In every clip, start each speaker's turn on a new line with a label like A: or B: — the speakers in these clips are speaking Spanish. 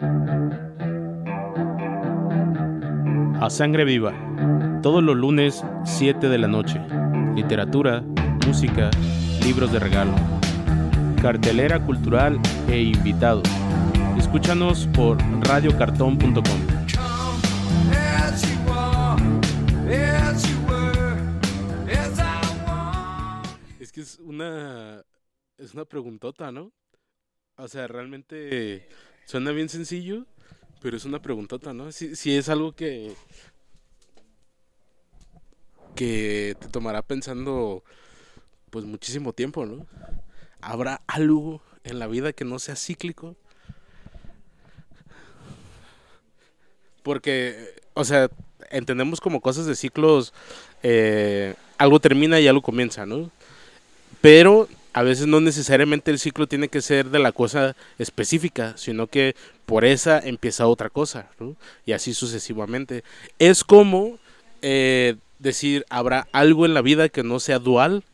A: A Sangre Viva, todos los lunes 7 de la noche. Literatura, música, libros de regalo, cartelera cultural e invitados. Escúchanos por radiocartón.com. Es que es una preguntota, ¿no? O sea, realmente suena bien sencillo, pero es una preguntota, ¿no? Si es algo que te tomará pensando pues muchísimo tiempo, ¿no? ¿Habrá algo en la vida que no sea cíclico? Porque, o sea, entendemos como cosas de ciclos, algo termina y algo comienza, ¿no? Pero a veces no necesariamente el ciclo tiene que ser de la cosa específica, sino que por esa empieza otra cosa, ¿no? Y así sucesivamente. Es como decir, ¿habrá algo en la vida que no sea dual?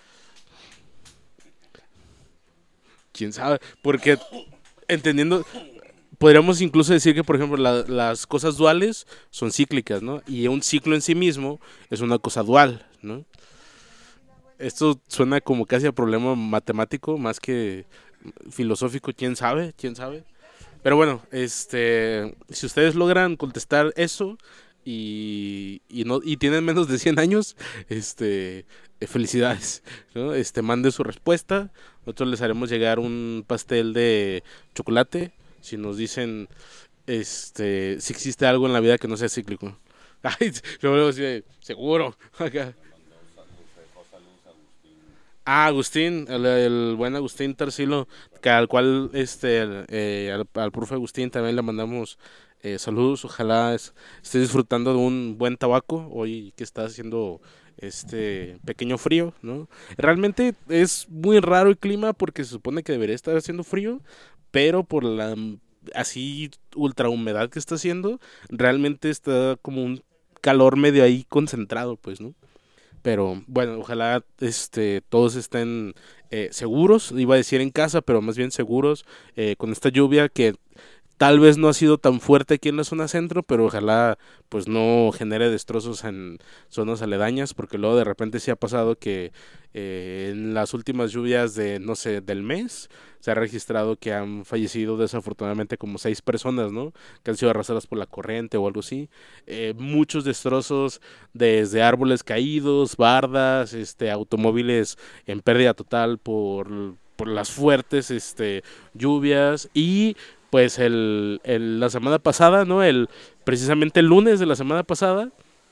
A: ¿Quién sabe? Porque entendiendo, podríamos incluso decir que, por ejemplo, las cosas duales son cíclicas, ¿no? Y un ciclo en sí mismo es una cosa dual, ¿no? Esto suena como casi a problema matemático más que filosófico, quién sabe, quién sabe. Pero bueno, si ustedes logran contestar eso y tienen menos de 100 años, felicidades, ¿no? Mande su respuesta. Nosotros les haremos llegar un pastel de chocolate si nos dicen si existe algo en la vida que no sea cíclico. Ay, luego sí, seguro. Acá. Ah, Agustín, el buen Agustín Tarsilo, al cual, al profe Agustín también le mandamos saludos. Ojalá esté disfrutando de un buen tabaco hoy que está haciendo este pequeño frío, ¿no? Realmente es muy raro el clima porque se supone que debería estar haciendo frío, pero por la así ultra humedad que está haciendo, realmente está como un calor medio ahí concentrado, pues, ¿no? Pero bueno, ojalá todos estén seguros, iba a decir en casa, pero más bien seguros con esta lluvia que tal vez no ha sido tan fuerte aquí en la zona centro, pero ojalá pues no genere destrozos en zonas aledañas, porque luego de repente sí ha pasado que en las últimas lluvias de, no sé, del mes, se ha registrado que han fallecido desafortunadamente como 6 personas, ¿no? Que han sido arrastradas por la corriente o algo así. Muchos destrozos desde árboles caídos, bardas, automóviles en pérdida total por las fuertes lluvias y pues la semana pasada, ¿no? Precisamente el lunes de la semana pasada,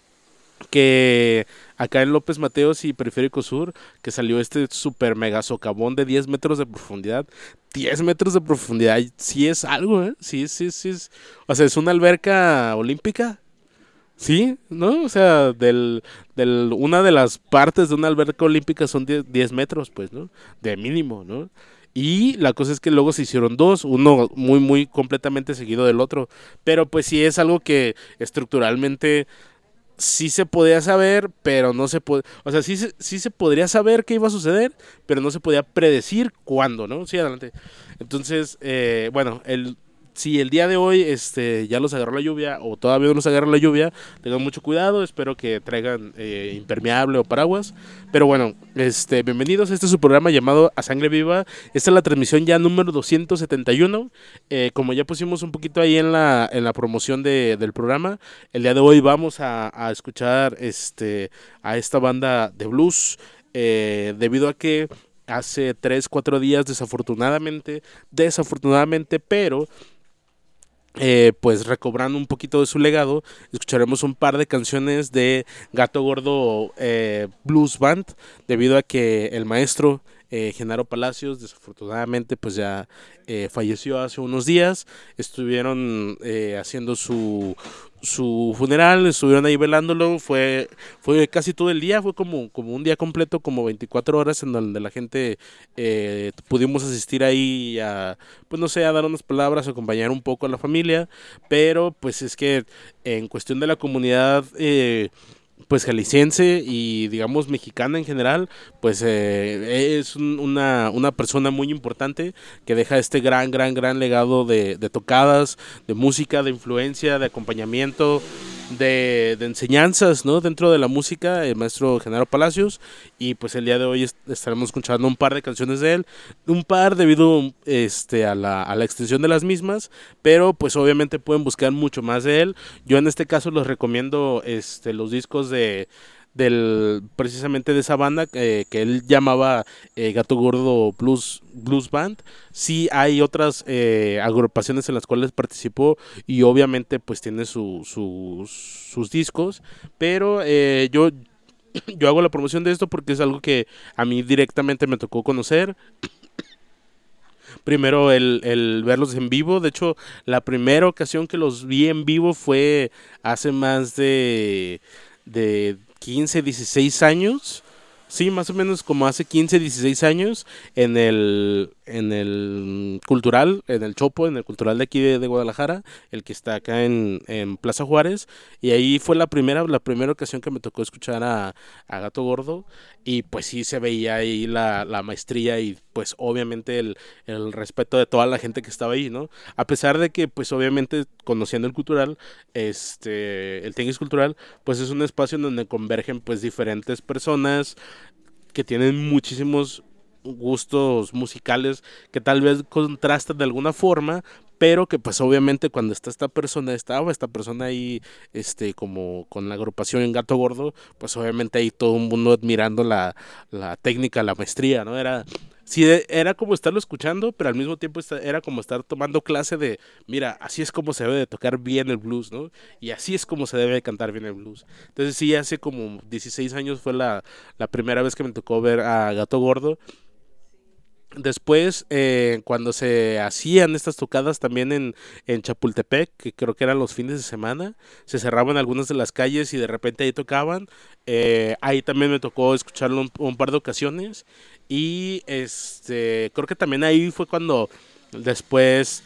A: que acá en López Mateos y Periférico Sur, que salió este super mega socavón de 10 metros de profundidad. 10 metros de profundidad, sí es algo, ¿eh? Sí, sí, sí. O sea, es una alberca olímpica. Sí, ¿no? O sea, una de las partes de una alberca olímpica son 10 metros, pues, ¿no? De mínimo, ¿no? Y la cosa es que luego se hicieron dos, uno muy, muy completamente seguido del otro. Pero pues sí es algo que estructuralmente sí se podía saber, pero no se puede, o sea, sí se podría saber qué iba a suceder, pero no se podía predecir cuándo, ¿no? Sí, adelante. Entonces, bueno, si el día de hoy ya los agarró la lluvia o todavía no los agarra la lluvia, tengan mucho cuidado, espero que traigan impermeable o paraguas. Pero bueno, bienvenidos, este es su programa llamado A Sangre Viva. Esta es la transmisión ya número 271. Como ya pusimos un poquito ahí en la promoción del programa, el día de hoy vamos a escuchar a esta banda de blues, debido a que hace 3, 4 días desafortunadamente, pero pues recobrando un poquito de su legado, escucharemos un par de canciones de Gato Gordo Blues Band, debido a que el maestro Genaro Palacios desafortunadamente pues ya falleció hace unos días. Estuvieron haciendo su funeral, estuvieron ahí velándolo, fue casi todo el día, fue como un día completo, como 24 horas en donde la gente pudimos asistir ahí pues no sé, a dar unas palabras, acompañar un poco a la familia, pero pues es que en cuestión de la comunidad pues jalisciense y digamos mexicana en general, pues es una persona muy importante que deja este gran legado de tocadas, de música, de influencia, de acompañamiento, de enseñanzas, ¿no? Dentro de la música, el maestro Genaro Palacios, y pues el día de hoy estaremos escuchando un par de canciones de él, un par debido a la extensión de las mismas, pero pues obviamente pueden buscar mucho más de él. Yo en este caso les recomiendo los discos precisamente de esa banda que él llamaba Gato Gordo Blues Band. Sí hay otras agrupaciones en las cuales participó y obviamente pues tiene sus discos, pero yo hago la promoción de esto porque es algo que a mí directamente me tocó conocer. Primero el verlos en vivo, de hecho la primera ocasión que los vi en vivo fue hace más de 15 16 años. Sí, más o menos como hace 15 16 años en el Cultural, en el Chopo, en el Cultural de aquí de Guadalajara, el que está acá en Plaza Juárez. Y ahí fue la primera ocasión que me tocó escuchar a Gato Gordo. Y pues sí se veía ahí la maestría y pues obviamente el respeto de toda la gente que estaba ahí, ¿no? A pesar de que pues obviamente conociendo el cultural, el Tianguis Cultural, pues es un espacio en donde convergen pues diferentes personas que tienen muchísimos gustos musicales que tal vez contrastan de alguna forma, pero que pues obviamente cuando estaba esta persona ahí, como con la agrupación en Gato Gordo, pues obviamente ahí todo el mundo admirando la técnica, la maestría, ¿no? Sí, era como estarlo escuchando, pero al mismo tiempo era como estar tomando clase de, mira, así es como se debe de tocar bien el blues, ¿no? Y así es como se debe de cantar bien el blues. Entonces sí, hace como 16 años fue la primera vez que me tocó ver a Gato Gordo. Después, cuando se hacían estas tocadas también en Chapultepec, que creo que eran los fines de semana, se cerraban algunas de las calles y de repente ahí tocaban. Ahí también me tocó escucharlo un par de ocasiones. Y creo que también ahí fue cuando después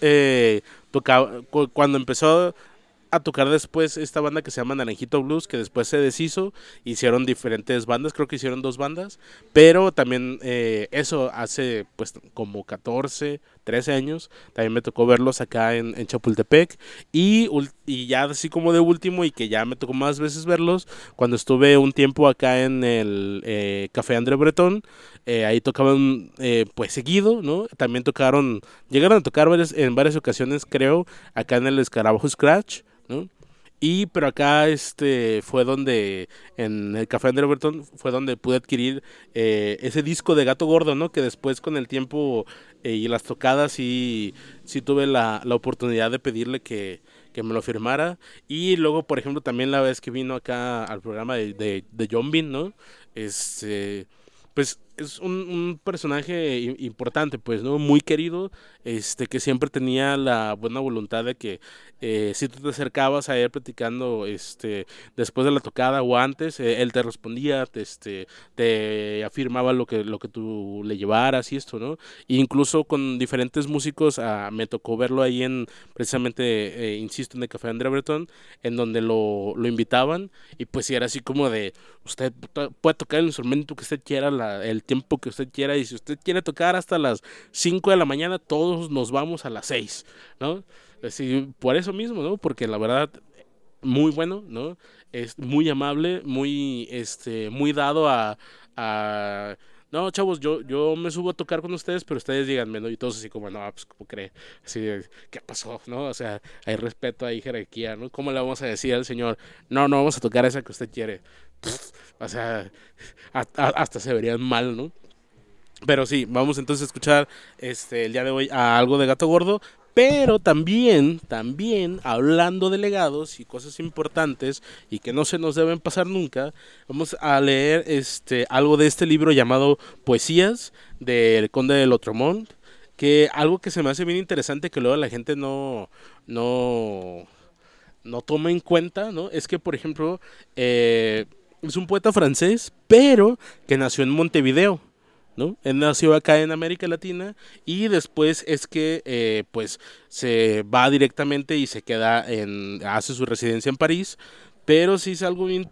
A: cuando empezó a tocar después esta banda que se llama Naranjito Blues, que después se deshizo, hicieron diferentes bandas, creo que hicieron dos bandas, pero también eso hace pues como 14 13 años, también me tocó verlos acá en Chapultepec, y ya así como de último, y que ya me tocó más veces verlos, cuando estuve un tiempo acá en el Café André Breton, ahí tocaban pues seguido, ¿no? También llegaron a tocar en varias ocasiones, creo, acá en el Escarabajo Scratch, ¿no? Y pero acá fue donde en el Café André Breton fue donde pude adquirir ese disco de Gato Gordo, ¿no? Que después con el tiempo y las tocadas sí tuve la oportunidad de pedirle que me lo firmara. Y luego, por ejemplo, también la vez que vino acá al programa de John Bean, ¿no? Pues es un personaje importante, pues, ¿no? Muy querido, que siempre tenía la buena voluntad de que si tú te acercabas a él platicando, después de la tocada o antes, él te respondía, te afirmaba lo que tú le llevaras y esto, ¿no? E incluso con diferentes músicos, me tocó verlo ahí precisamente, insisto, en el Café André Breton, en donde lo invitaban, y pues sí era así como de, usted puede tocar el instrumento que usted quiera, el tiempo que usted quiera, y si usted quiere tocar hasta las 5 de la mañana, todos nos vamos a las 6, ¿no? Así, por eso mismo, ¿no? Porque la verdad, muy bueno, ¿no? Es muy amable, muy dado no, chavos, yo me subo a tocar con ustedes, pero ustedes díganme, ¿no? Y todos así como, no, pues, ¿cómo cree? Así de, ¿qué pasó? ¿No? O sea, hay respeto, hay jerarquía, ¿no? ¿Cómo le vamos a decir al señor, no, no vamos a tocar esa que usted quiere? O sea, hasta se verían mal, ¿no? Pero sí, vamos entonces a escuchar el día de hoy a algo de Gato Gordo, pero también hablando de legados y cosas importantes y que no se nos deben pasar nunca, vamos a leer algo de este libro llamado Poesías del Conde de Lotromont, que algo que se me hace bien interesante que luego la gente no no toma en cuenta, ¿no? Es que, por ejemplo, es un poeta francés, pero que nació en Montevideo, ¿no? Él nació acá en América Latina y después es que pues se va directamente y se queda hace su residencia en París, pero sí es algo bien...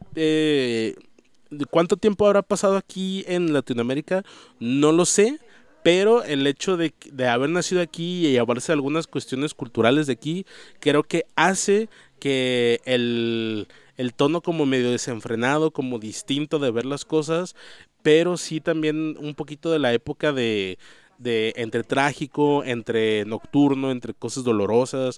A: ¿de ¿cuánto tiempo habrá pasado aquí en Latinoamérica? No lo sé, pero el hecho de haber nacido aquí y llevarse algunas cuestiones culturales de aquí, creo que hace que el tono como medio desenfrenado, como distinto de ver las cosas, pero sí también un poquito de la época de entre trágico, entre nocturno, entre cosas dolorosas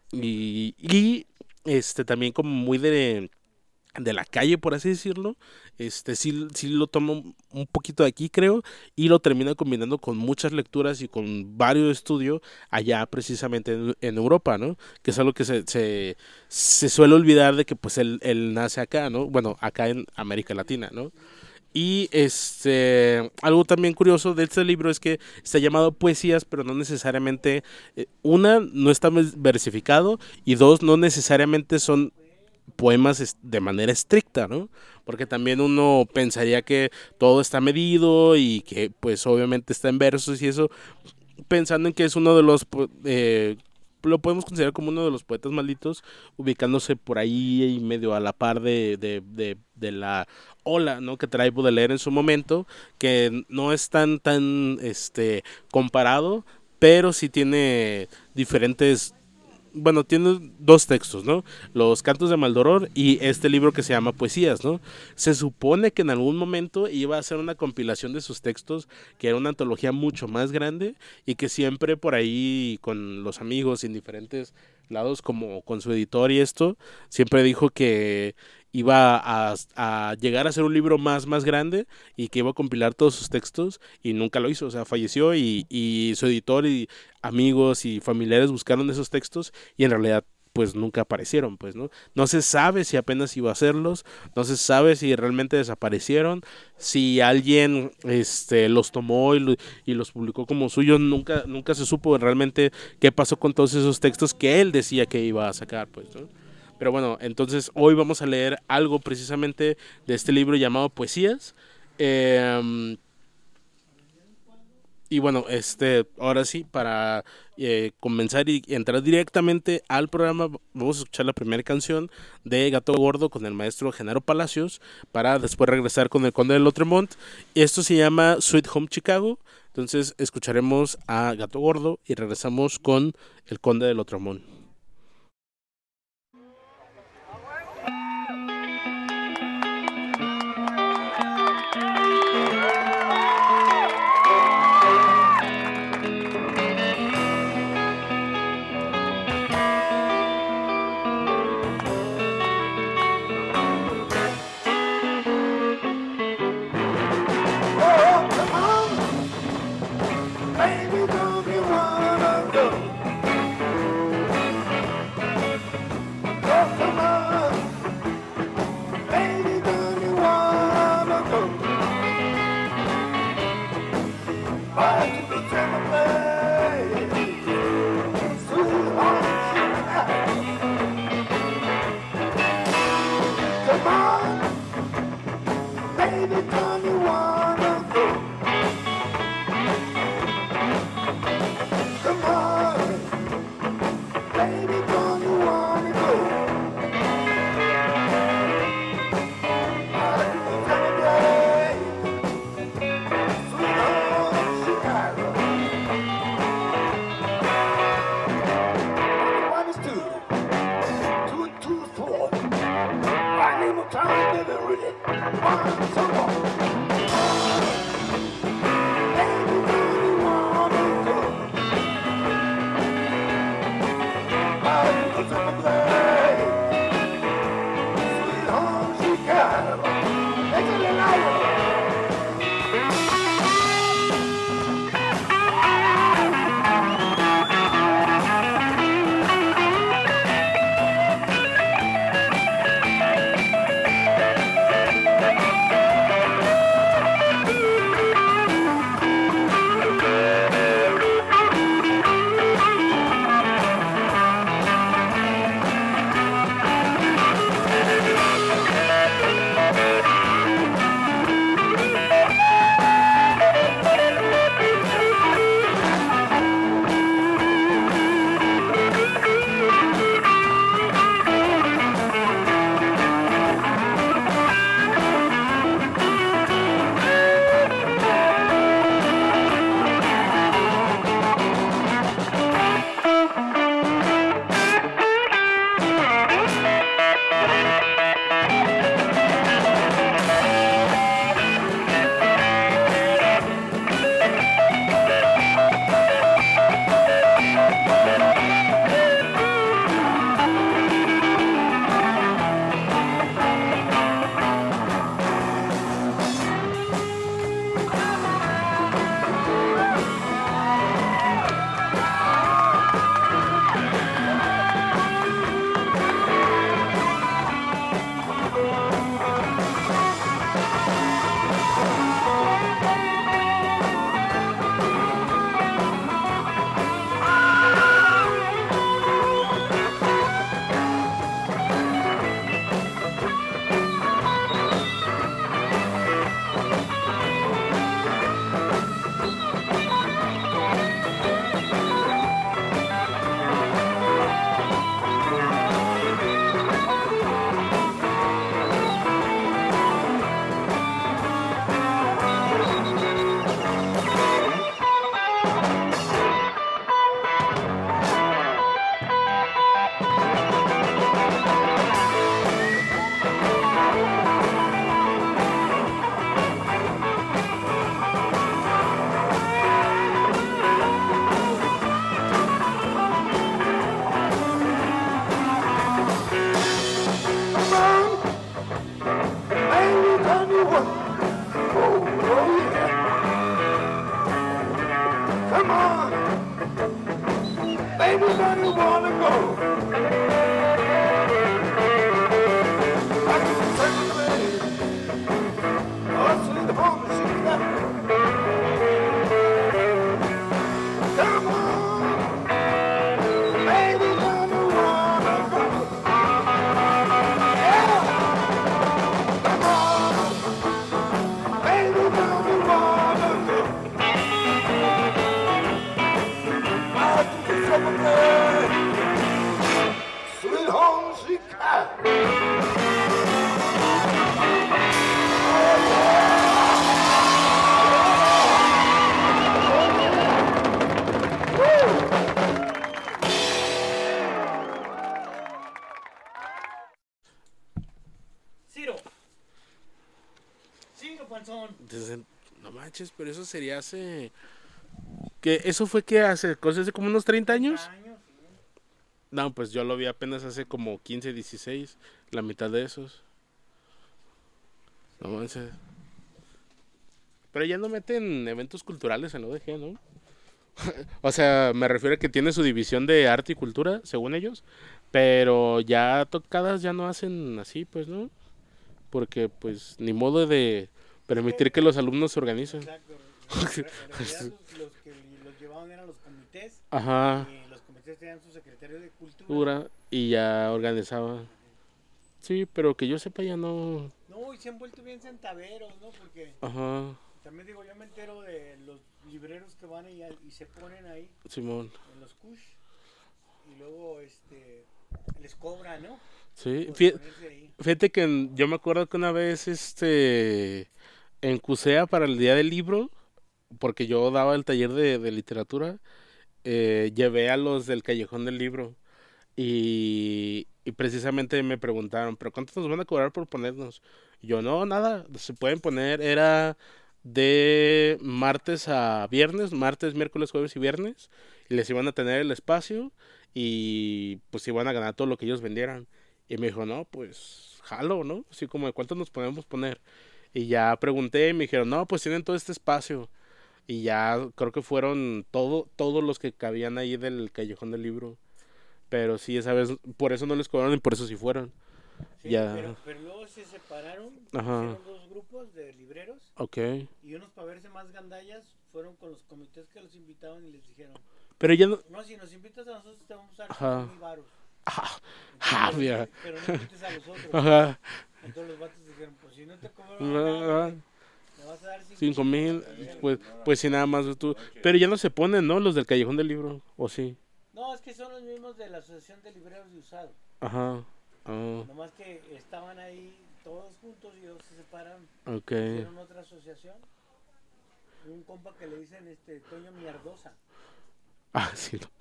A: y también como muy de la calle, por así decirlo, sí, sí lo tomo un poquito de aquí, creo, y lo termina combinando con muchas lecturas y con varios estudios allá precisamente en Europa, ¿no? Que es algo que se suele olvidar de que pues él nace acá, ¿no? Bueno, acá en América Latina, ¿no? Y algo también curioso de este libro es que está llamado poesías, pero no necesariamente, una, no está versificado y dos, no necesariamente son poemas de manera estricta, ¿no? Porque también uno pensaría que todo está medido y que pues obviamente está en versos y eso, pensando en que es uno de los, lo podemos considerar como uno de los poetas malditos, ubicándose por ahí y medio a la par de la ola, ¿no? Que trae Baudelaire en su momento, que no es comparado, pero sí tiene diferentes, bueno, tiene dos textos, ¿no? Los Cantos de Maldoror y este libro que se llama Poesías, ¿no? Se supone que en algún momento iba a hacer una compilación de sus textos, que era una antología mucho más grande y que siempre por ahí con los amigos en diferentes lados, como con su editor y esto, siempre dijo que iba a llegar a ser un libro más grande y que iba a compilar todos sus textos y nunca lo hizo, o sea, falleció y su editor y amigos y familiares buscaron esos textos y en realidad pues nunca aparecieron, pues, ¿no? No se sabe si apenas iba a hacerlos, no se sabe si realmente desaparecieron, si alguien los tomó y los publicó como suyos, nunca se supo realmente qué pasó con todos esos textos que él decía que iba a sacar, pues, ¿no? Pero bueno, entonces hoy vamos a leer algo precisamente de este libro llamado Poesías. Eh, y bueno, ahora sí, para comenzar y entrar directamente al programa, vamos a escuchar la primera canción de Gato Gordo con el maestro Genaro Palacios, para después regresar con el Conde de Lotremont. Esto se llama Sweet Home Chicago. Entonces escucharemos a Gato Gordo y regresamos con el Conde de Lotremont.
B: Baby, where you wanna go? I can take you away. Oh, sweet home, Chicago. Come on, baby, where you wanna go? Yeah, come on, baby, where you wanna go? I can take you away. Sweet home, Chicago.
C: Ciro. Ciro, panzón.
A: No manches, pero eso sería hace... ¿Qué? ¿Eso fue que hace? ¿Cosas hace como unos 30 años?
C: Años, sí.
A: No, pues yo lo vi apenas hace como 15, 16, la mitad de esos. No manches. Pero ya no meten eventos culturales en ODG, ¿no? O sea, me refiero a que tiene su división de arte y cultura, según ellos, pero ya tocadas ya no hacen así, pues, ¿no? Porque, pues, ni modo de permitir que los alumnos se organicen.
C: Exacto. En realidad los que los llevaban eran los comités.
A: Ajá,
C: Y los comités tenían su secretario de cultura.
A: cultura, y ya organizaba. Sí, pero que yo sepa ya no.
C: No, y se han vuelto bien centaveros, ¿no? Porque
A: Ajá,
C: también digo, yo me entero de los libreros que van y se ponen ahí
A: Simón.
C: en los kush y luego les cobran, ¿no?
A: Sí,
C: Por
A: fí-
C: ponerse ahí.
A: fíjate que yo me acuerdo que una vez, en CUSEA para el día del libro, porque yo daba el taller de literatura, llevé a los del Callejón del Libro y precisamente me preguntaron, ¿pero cuánto nos van a cobrar por ponernos? Y yo, no, nada, se pueden poner, era de martes a viernes, martes, miércoles, jueves y viernes, y les iban a tener el espacio y pues iban a ganar todo lo que ellos vendieran. Y me dijo, no, pues jalo, ¿no? Así como de cuánto nos podemos poner. Y ya pregunté y me dijeron, no, pues tienen todo este espacio. Y ya creo que fueron todos los que cabían ahí del Callejón del Libro. Pero sí, esa vez, por eso no les cobraron y por eso sí fueron.
C: Sí,
A: Ya,
C: pero luego se separaron,
A: ajá,
C: hicieron dos grupos de libreros
A: ok.
C: y unos para verse más gandallas fueron con los comités que los invitaban y les dijeron,
A: Pero ya no...
C: no, si nos invitas a nosotros te vamos a dar
A: Ajá.
C: 5,000 varos,
A: Ah, mira.
C: pero no invites a los otros.
A: Ajá.
C: Entonces los vatos dijeron, pues si no te cobro
A: Ah,
C: nada, me vas a dar
A: 5,000,
C: pues,
A: pues sí, nada más tú. Pero ya no se ponen, ¿no? Los del Callejón del Libro, ¿o sí?
C: no, es que son los mismos de la Asociación de Libreros de Usado.
A: Ajá. Ah,
C: Nomás que estaban ahí todos juntos y luego se separaron.
A: ok.
C: Hicieron otra asociación. Un compa que le dicen Toño Miardosa.
A: Ah, sí. No.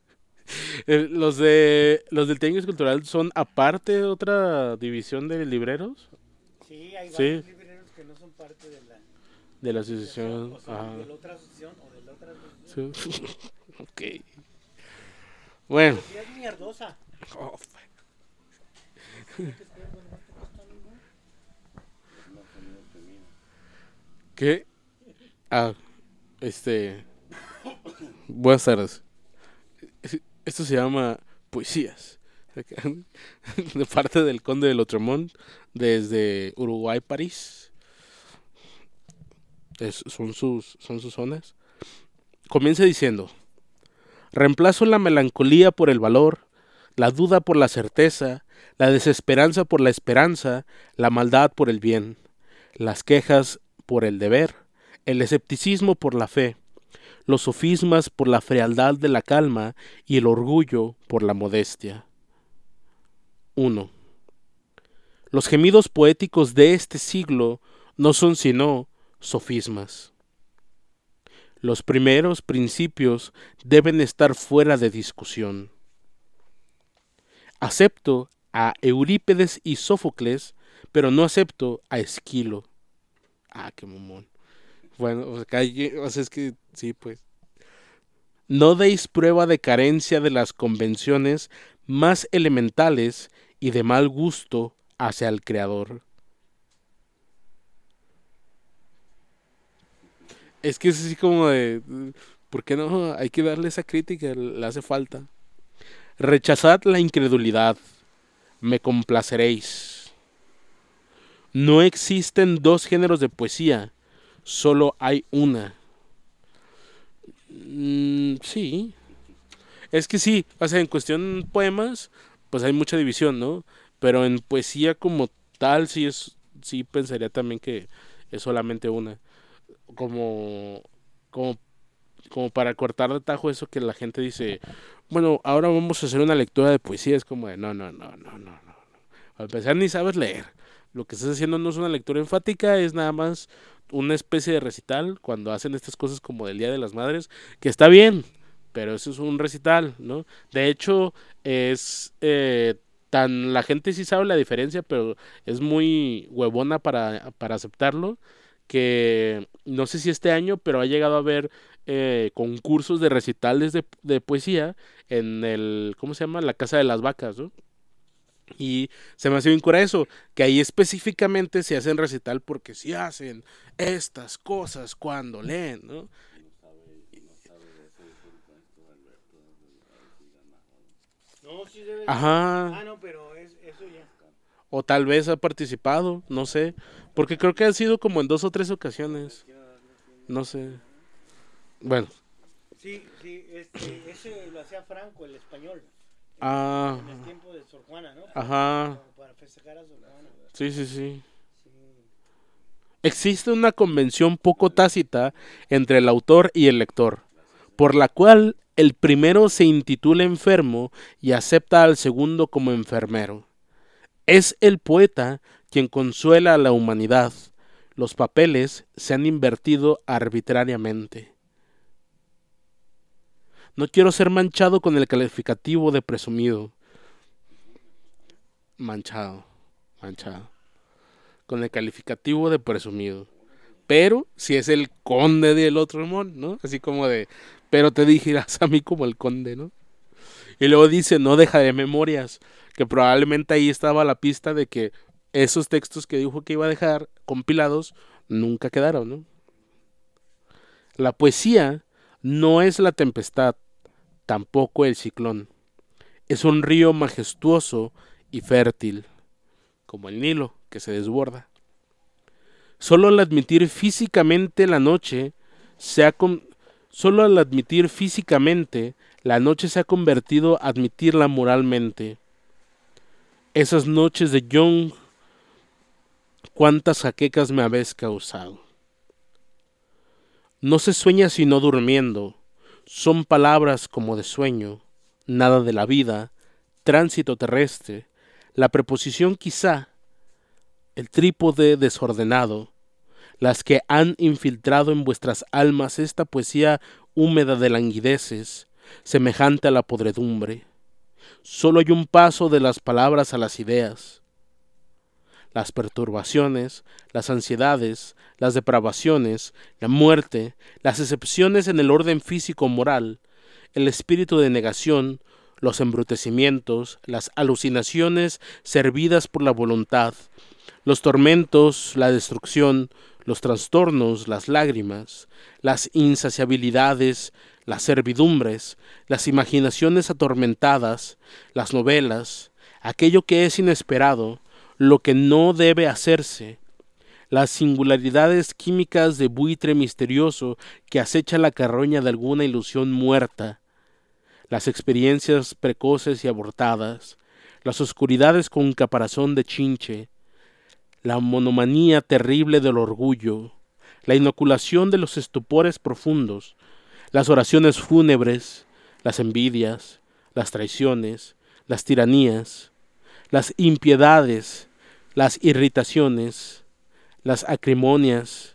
A: Los del Tianguis Cultural son aparte de otra división de libreros
C: Sí, hay
A: Sí.
C: varios libreros que no son parte de la
A: de la asociación.
C: o son
A: Ajá.
C: de la otra asociación o de la otra asociación.
A: Sí. Ok. Bueno.
C: Sí, es Miardosa.
A: Oh, ¿qué? Ah, buenas tardes. Esto se llama Poesías. De parte del Conde de Lotremont, desde Uruguay, París. Son sus zonas. Comienza diciendo: reemplazo la melancolía por el valor, la duda por la certeza, la desesperanza por la esperanza, la maldad por el bien, las quejas por el deber, el escepticismo por la fe, los sofismas por la frialdad de la calma y el orgullo por la modestia. 1. Los gemidos poéticos de este siglo no son sino sofismas. Los primeros principios deben estar fuera de discusión. Acepto a Eurípides y Sófocles, pero no acepto a Esquilo. Ah, qué mamón. Bueno, o sea, es que sí, pues. No deis prueba de carencia de las convenciones más elementales y de mal gusto hacia el Creador. Es que es así como de... ¿Por qué no? Hay que darle esa crítica, le hace falta. Rechazad la incredulidad, me complaceréis. No existen dos géneros de poesía, solo hay una. Sí, es que sí, o sea, en cuestión poemas, pues hay mucha división, ¿no? Pero en poesía como tal, sí pensaría también que es solamente una. Como, como, como para cortar de tajo eso que la gente dice, bueno, ahora vamos a hacer una lectura de poesía, es como de, no. Al empezar ni sabes leer. Lo que estás haciendo no es una lectura enfática, es nada más una especie de recital cuando hacen estas cosas como del Día de las Madres, que está bien, pero eso es un recital, ¿no? De hecho, es la gente sí sabe la diferencia, pero es muy huevona para aceptarlo, que no sé si este año, pero ha llegado a haber concursos de recitales de poesía en el, ¿cómo se llama? La Casa de las Vacas, ¿no? Y se me hace bien cura eso, que ahí específicamente se hacen recital porque sí hacen estas cosas cuando leen, ¿no?
C: No, sí debe de...
A: Ajá,
C: Ah, no, pero eso ya.
A: o tal vez ha participado, no sé, porque creo que han sido como en 2 o 3 ocasiones, no sé. Bueno,
C: Sí, sí, ese lo hacía Franco, el español,
A: ah,
C: en el tiempo de Sor Juana, ¿no?
A: ajá,
C: Para festejar a Sor Juana.
A: sí.
C: Sí.
A: Existe una convención poco tácita entre el autor y el lector, por la cual el primero se intitula enfermo y acepta al segundo como enfermero. Es el poeta quien consuela a la humanidad. Los papeles se han invertido arbitrariamente. No quiero ser manchado con el calificativo de presumido. Manchado, manchado. Con el calificativo de presumido. Pero si es el conde del otro mon, ¿no? Así como de, pero te dirigirás a mí como el conde, ¿no? Y luego dice, no dejaré memorias, que probablemente ahí estaba la pista de que esos textos que dijo que iba a dejar compilados nunca quedaron, ¿no? La poesía no es la tempestad, tampoco el ciclón. Es un río majestuoso y fértil, como el Nilo, que se desborda. Solo al admitir físicamente la noche se ha con- solo al admitir físicamente la noche se ha convertido a admitirla moralmente. Esas noches de Young, cuántas jaquecas me habéis causado. No se sueña sino durmiendo, son palabras como de sueño, nada de la vida, tránsito terrestre, la preposición quizá, el trípode desordenado, las que han infiltrado en vuestras almas esta poesía húmeda de languideces, semejante a la podredumbre. Solo hay un paso de las palabras a las ideas. Las perturbaciones, las ansiedades, las depravaciones, la muerte, las excepciones en el orden físico-moral, el espíritu de negación, los embrutecimientos, las alucinaciones servidas por la voluntad, los tormentos, la destrucción, los trastornos, las lágrimas, las insaciabilidades, las servidumbres, las imaginaciones atormentadas, las novelas, aquello que es inesperado, lo que no debe hacerse, las singularidades químicas de buitre misterioso que acecha la carroña de alguna ilusión muerta, las experiencias precoces y abortadas, las oscuridades con caparazón de chinche, la monomanía terrible del orgullo, la inoculación de los estupores profundos, las oraciones fúnebres, las envidias, las traiciones, las tiranías, las impiedades, las irritaciones, las acrimonias,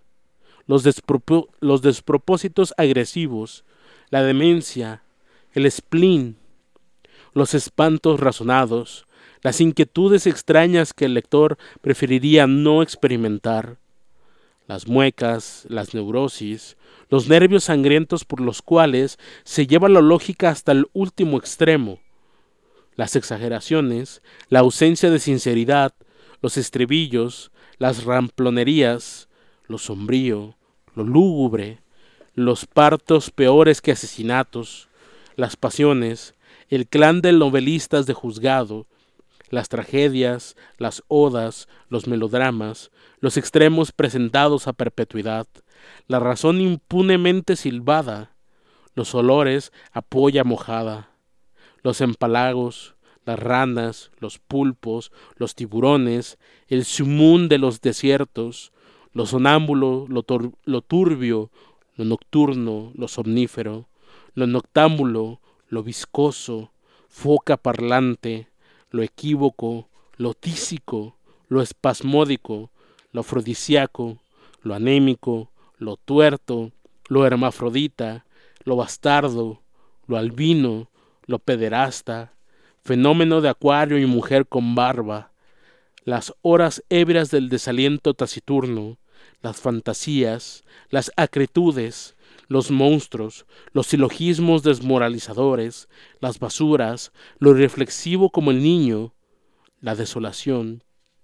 A: los despropósitos agresivos, la demencia, el spleen, los espantos razonados, las inquietudes extrañas que el lector preferiría no experimentar, las muecas, las neurosis, los nervios sangrientos por los cuales se lleva la lógica hasta el último extremo, las exageraciones, la ausencia de sinceridad, los estribillos, las ramplonerías, lo sombrío, lo lúgubre, los partos peores que asesinatos, las pasiones, el clan de novelistas de juzgado, las tragedias, las odas, los melodramas, los extremos presentados a perpetuidad, la razón impunemente silbada, los olores a polla mojada, los empalagos, las ranas, los pulpos, los tiburones, el sumún de los desiertos, lo sonámbulo, lo turbio, lo nocturno, lo somnífero, lo noctámbulo, lo viscoso, foca parlante, lo equívoco, lo tísico, lo espasmódico, lo afrodisíaco, lo anémico, lo tuerto, lo hermafrodita, lo bastardo, lo albino, lo pederasta, fenómeno de acuario y mujer con barba, las horas ebrias del desaliento taciturno, las fantasías, las acritudes, los monstruos, los silogismos desmoralizadores, las basuras, lo irreflexivo como el niño, la desolación,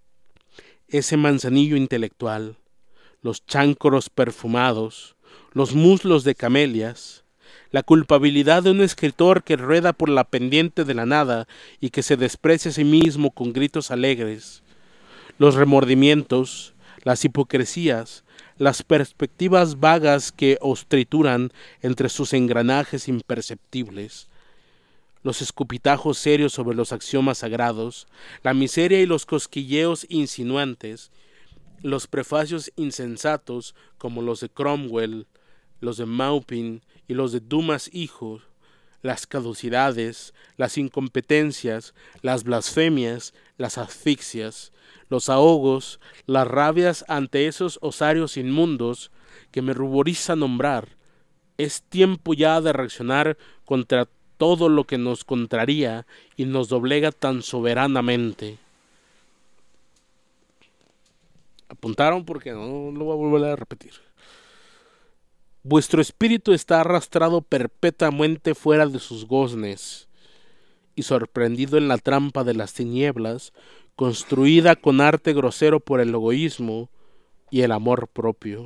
A: ese manzanillo intelectual, los chancros perfumados, los muslos de camelias, la culpabilidad de un escritor que rueda por la pendiente de la nada y que se desprecia a sí mismo con gritos alegres, los remordimientos, las hipocresías, las perspectivas vagas que os trituran entre sus engranajes imperceptibles, los escupitajos serios sobre los axiomas sagrados, la miseria y los cosquilleos insinuantes, los prefacios insensatos como los de Cromwell, los de Maupin y los de Dumas hijo, las caducidades, las incompetencias, las blasfemias, las asfixias, los ahogos, las rabias ante esos osarios inmundos que me ruboriza nombrar. Es tiempo ya de reaccionar contra todo lo que nos contraría y nos doblega tan soberanamente. Apuntaron porque no lo voy a volver a repetir. Vuestro espíritu está arrastrado perpetuamente fuera de sus goznes y sorprendido en la trampa de las tinieblas, construida con arte grosero por el egoísmo y el amor propio.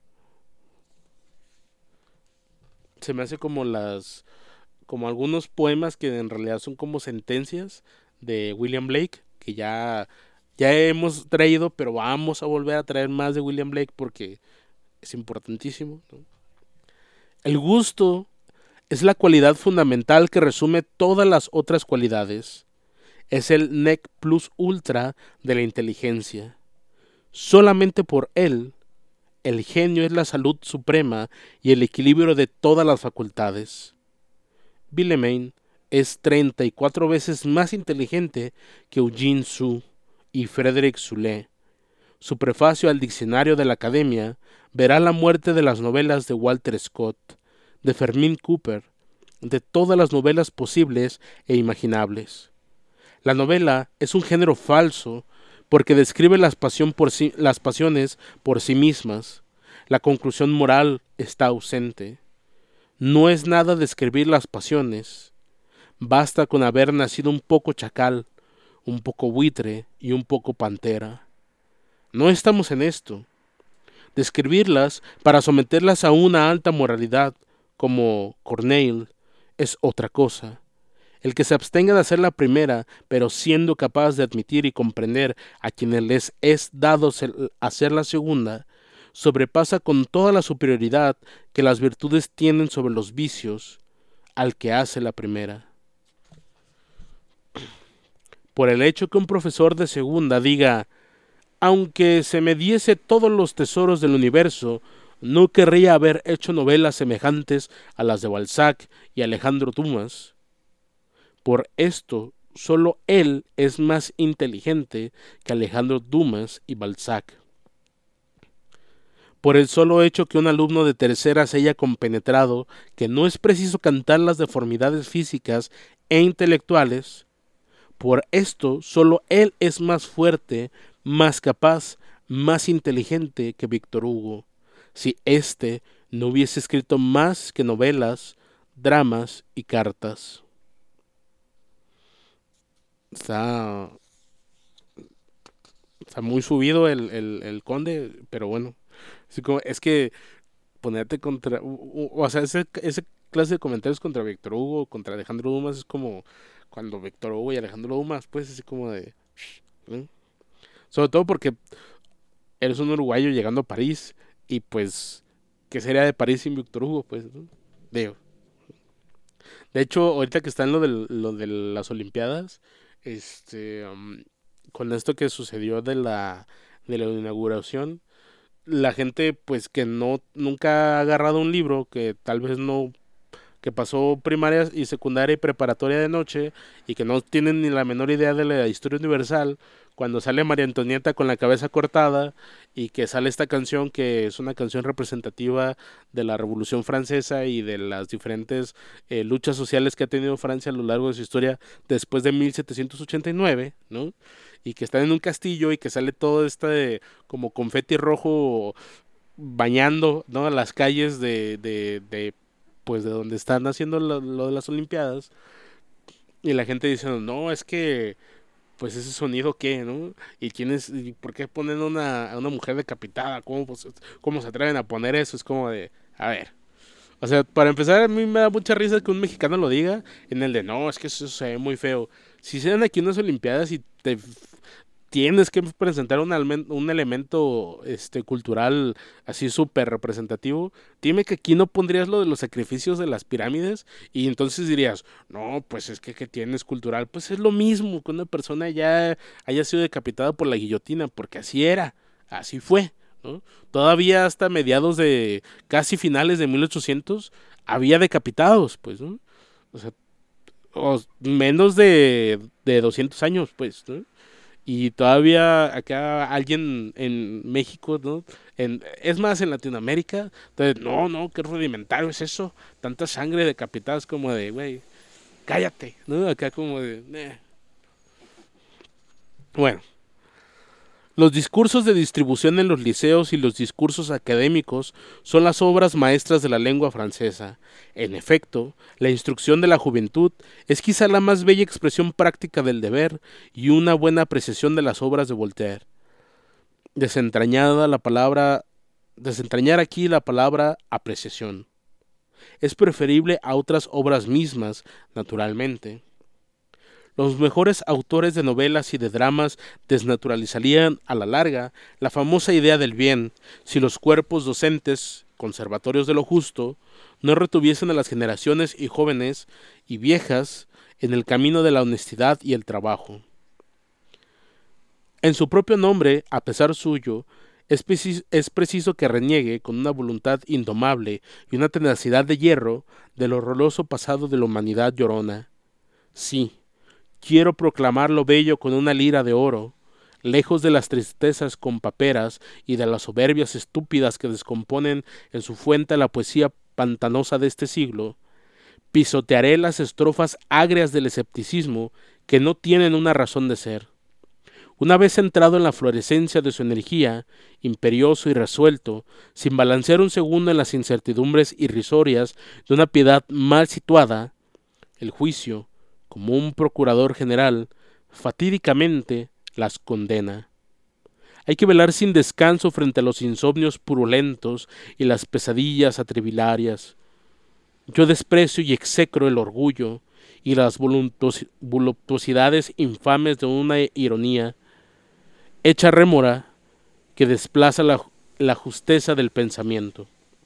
A: Se me hace como algunos poemas que en realidad son como sentencias de William Blake, que ya hemos traído, pero vamos a volver a traer más de William Blake porque es importantísimo, ¿no? El gusto es la cualidad fundamental que resume todas las otras cualidades. Es el nec plus ultra de la inteligencia. Solamente por él, el genio es la salud suprema y el equilibrio de todas las facultades. Villemain es 34 veces más inteligente que Eugene Sue y Frederick Soulet. Su prefacio al diccionario de la Academia verá la muerte de las novelas de Walter Scott, de Fermín Cooper, de todas las novelas posibles e imaginables. La novela es un género falso porque describe las pasiones por sí mismas. La conclusión moral está ausente. No es nada describir las pasiones. Basta con haber nacido un poco chacal, un poco buitre y un poco pantera. No estamos en esto. Describirlas para someterlas a una alta moralidad, como Corneille, es otra cosa. El que se abstenga de hacer la primera, pero siendo capaz de admitir y comprender a quienes les es dado hacer la segunda, sobrepasa con toda la superioridad que las virtudes tienen sobre los vicios al que hace la primera. Por el hecho que un profesor de segunda diga, aunque se me diese todos los tesoros del universo, no querría haber hecho novelas semejantes a las de Balzac y Alejandro Dumas. Por esto, solo él es más inteligente que Alejandro Dumas y Balzac. Por el solo hecho que un alumno de tercera se haya compenetrado que no es preciso cantar las deformidades físicas e intelectuales, por esto solo él es más fuerte, más capaz, más inteligente que Víctor Hugo, si éste no hubiese escrito más que novelas, dramas y cartas. Está muy subido el conde, pero bueno, es que ponerte contra, o sea, ese clase de comentarios contra Víctor Hugo, contra Alejandro Dumas, es como cuando Víctor Hugo y Alejandro Dumas, pues así como de... ¿no? Sobre todo porque eres un uruguayo llegando a París y pues, ¿qué sería de París sin Víctor Hugo? Pues, ¿no? Digo. De hecho, ahorita que está en lo de las Olimpiadas, con esto que sucedió de la inauguración, la gente pues que no nunca ha agarrado un libro, que tal vez no, que pasó primaria y secundaria y preparatoria de noche y que no tienen ni la menor idea de la historia universal, cuando sale María Antonieta con la cabeza cortada y que sale esta canción que es una canción representativa de la Revolución Francesa y de las diferentes luchas sociales que ha tenido Francia a lo largo de su historia después de 1789, ¿no? Y que están en un castillo y que sale todo como confeti rojo bañando, ¿no? Las calles pues de donde están haciendo lo de las Olimpiadas, y la gente dice, no, es que pues ese sonido qué, ¿no? Y por qué ponen a una mujer decapitada, cómo se atreven a poner eso, es como de, a ver, o sea, para empezar, a mí me da mucha risa que un mexicano lo diga, en el de, no, es que eso se ve muy feo. Si se dan aquí unas Olimpiadas y tienes que presentar un elemento cultural así súper representativo, dime que aquí no pondrías lo de los sacrificios de las pirámides y entonces dirías, no, pues es que tienes cultural, pues es lo mismo que una persona ya haya sido decapitada por la guillotina, porque así era, así fue, ¿no? Todavía hasta mediados de casi finales de 1800 había decapitados, pues, ¿no? O sea, menos de 200 años, pues, ¿no? Y todavía acá alguien en México, ¿no? Es más, en Latinoamérica, entonces, no, qué rudimentario es eso, tanta sangre decapitada, es como de, güey, cállate, ¿no? Acá como de, Bueno, los discursos de distribución en los liceos y los discursos académicos son las obras maestras de la lengua francesa. En efecto, la instrucción de la juventud es quizá la más bella expresión práctica del deber y una buena apreciación de las obras de Voltaire. Desentrañar aquí la palabra apreciación. Es preferible a otras obras mismas, naturalmente. Los mejores autores de novelas y de dramas desnaturalizarían a la larga la famosa idea del bien si los cuerpos docentes, conservatorios de lo justo, no retuviesen a las generaciones y jóvenes y viejas en el camino de la honestidad y el trabajo. En su propio nombre, a pesar suyo, es preciso que reniegue con una voluntad indomable y una tenacidad de hierro del horroroso pasado de la humanidad llorona. Sí, quiero proclamar lo bello con una lira de oro, lejos de las tristezas con paperas y de las soberbias estúpidas que descomponen en su fuente la poesía pantanosa de este siglo. Pisotearé las estrofas agrias del escepticismo que no tienen una razón de ser. Una vez entrado en la florescencia de su energía, imperioso y resuelto, sin balancear un segundo en las incertidumbres irrisorias de una piedad mal situada, el juicio, como un procurador general, fatídicamente las condena. Hay que velar sin descanso frente a los insomnios purulentos y las pesadillas atribilarias. Yo desprecio y execro el orgullo y las voluptuosidades infames de una ironía hecha rémora que desplaza la justeza del pensamiento.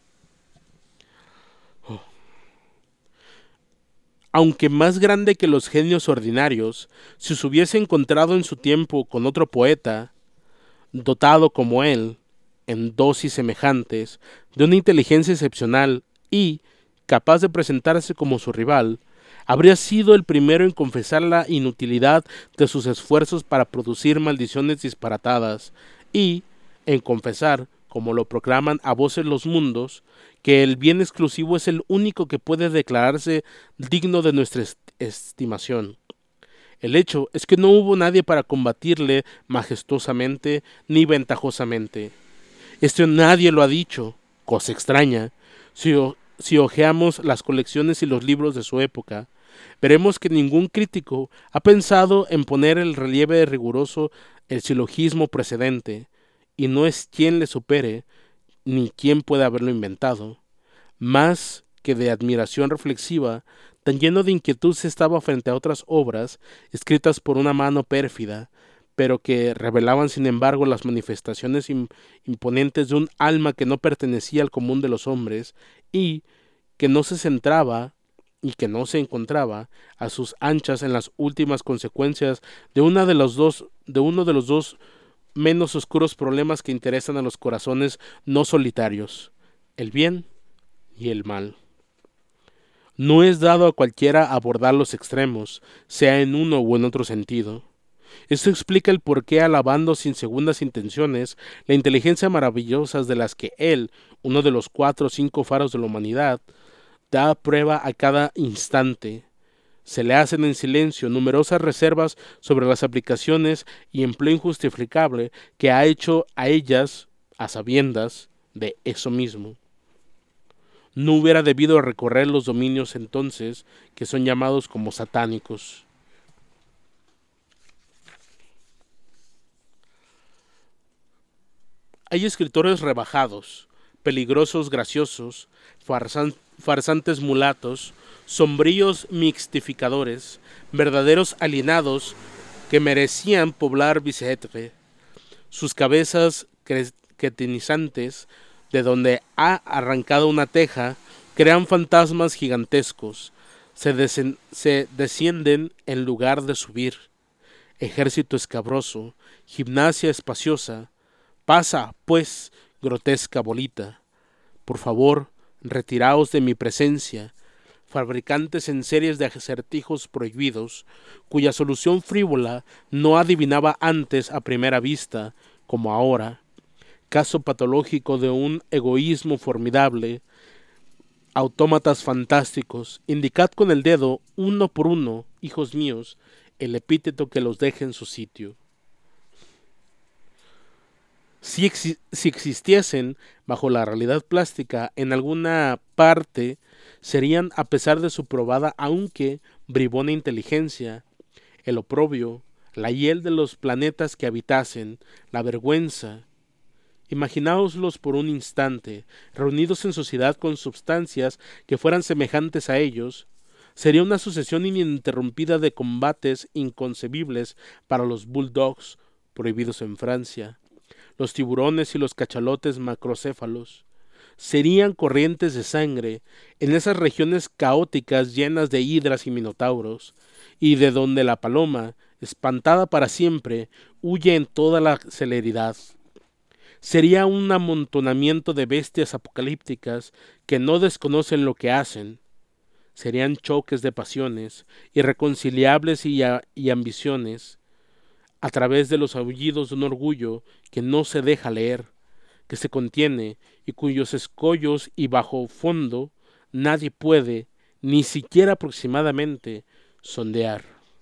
A: Aunque más grande que los genios ordinarios, si se hubiese encontrado en su tiempo con otro poeta, dotado como él, en dosis semejantes, de una inteligencia excepcional y capaz de presentarse como su rival, habría sido el primero en confesar la inutilidad de sus esfuerzos para producir maldiciones disparatadas y en confesar, como lo proclaman a voces los mundos, que el bien exclusivo es el único que puede declararse digno de nuestra estimación. El hecho es que no hubo nadie para combatirle majestuosamente ni ventajosamente. Esto nadie lo ha dicho, cosa extraña. Si hojeamos las colecciones y los libros de su época, veremos que ningún crítico ha pensado en poner el relieve de riguroso el silogismo precedente, y no es quien le supere ni quién puede haberlo inventado, más que de admiración reflexiva, tan lleno de inquietud se estaba frente a otras obras escritas por una mano pérfida, pero que revelaban sin embargo las manifestaciones imponentes de un alma que no pertenecía al común de los hombres y que no se centraba y que no se encontraba a sus anchas en las últimas consecuencias de uno de los dos menos oscuros problemas que interesan a los corazones no solitarios, el bien y el mal. No es dado a cualquiera abordar los extremos, sea en uno o en otro sentido. Esto explica el por qué, alabando sin segundas intenciones la inteligencia maravillosa de las que él, uno de los 4 o 5 faros de la humanidad, da prueba a cada instante, se le hacen en silencio numerosas reservas sobre las aplicaciones y empleo injustificable que ha hecho a ellas, a sabiendas de eso mismo. No hubiera debido recorrer los dominios entonces que son llamados como satánicos. Hay escritores rebajados, peligrosos graciosos, farsantes mulatos, sombríos mixtificadores, verdaderos alienados que merecían poblar Bicêtre. Sus cabezas cretinizantes, de donde ha arrancado una teja, crean fantasmas gigantescos, se descienden en lugar de subir. Ejército escabroso, gimnasia espaciosa, pasa, pues, grotesca bolita. Por favor, retiraos de mi presencia, fabricantes en series de acertijos prohibidos, cuya solución frívola no adivinaba antes a primera vista, como ahora. Caso patológico de un egoísmo formidable. Autómatas fantásticos, indicad con el dedo, uno por uno, hijos míos, el epíteto que los deje en su sitio. Si existiesen bajo la realidad plástica en alguna parte, serían, a pesar de su probada aunque bribona inteligencia, el oprobio, la hiel de los planetas que habitasen, la vergüenza. Imaginaoslos por un instante, reunidos en sociedad con substancias que fueran semejantes a ellos. Sería una sucesión ininterrumpida de combates inconcebibles para los bulldogs prohibidos en Francia, los tiburones y los cachalotes macrocéfalos. Serían corrientes de sangre en esas regiones caóticas llenas de hidras y minotauros, y de donde la paloma, espantada para siempre, huye en toda la celeridad. Sería un amontonamiento de bestias apocalípticas que no desconocen lo que hacen. Serían choques de pasiones, irreconciliables y ambiciones, a través de los aullidos de un orgullo que no se deja leer, que se contiene y cuyos escollos y bajo fondo nadie puede, ni siquiera aproximadamente, sondear.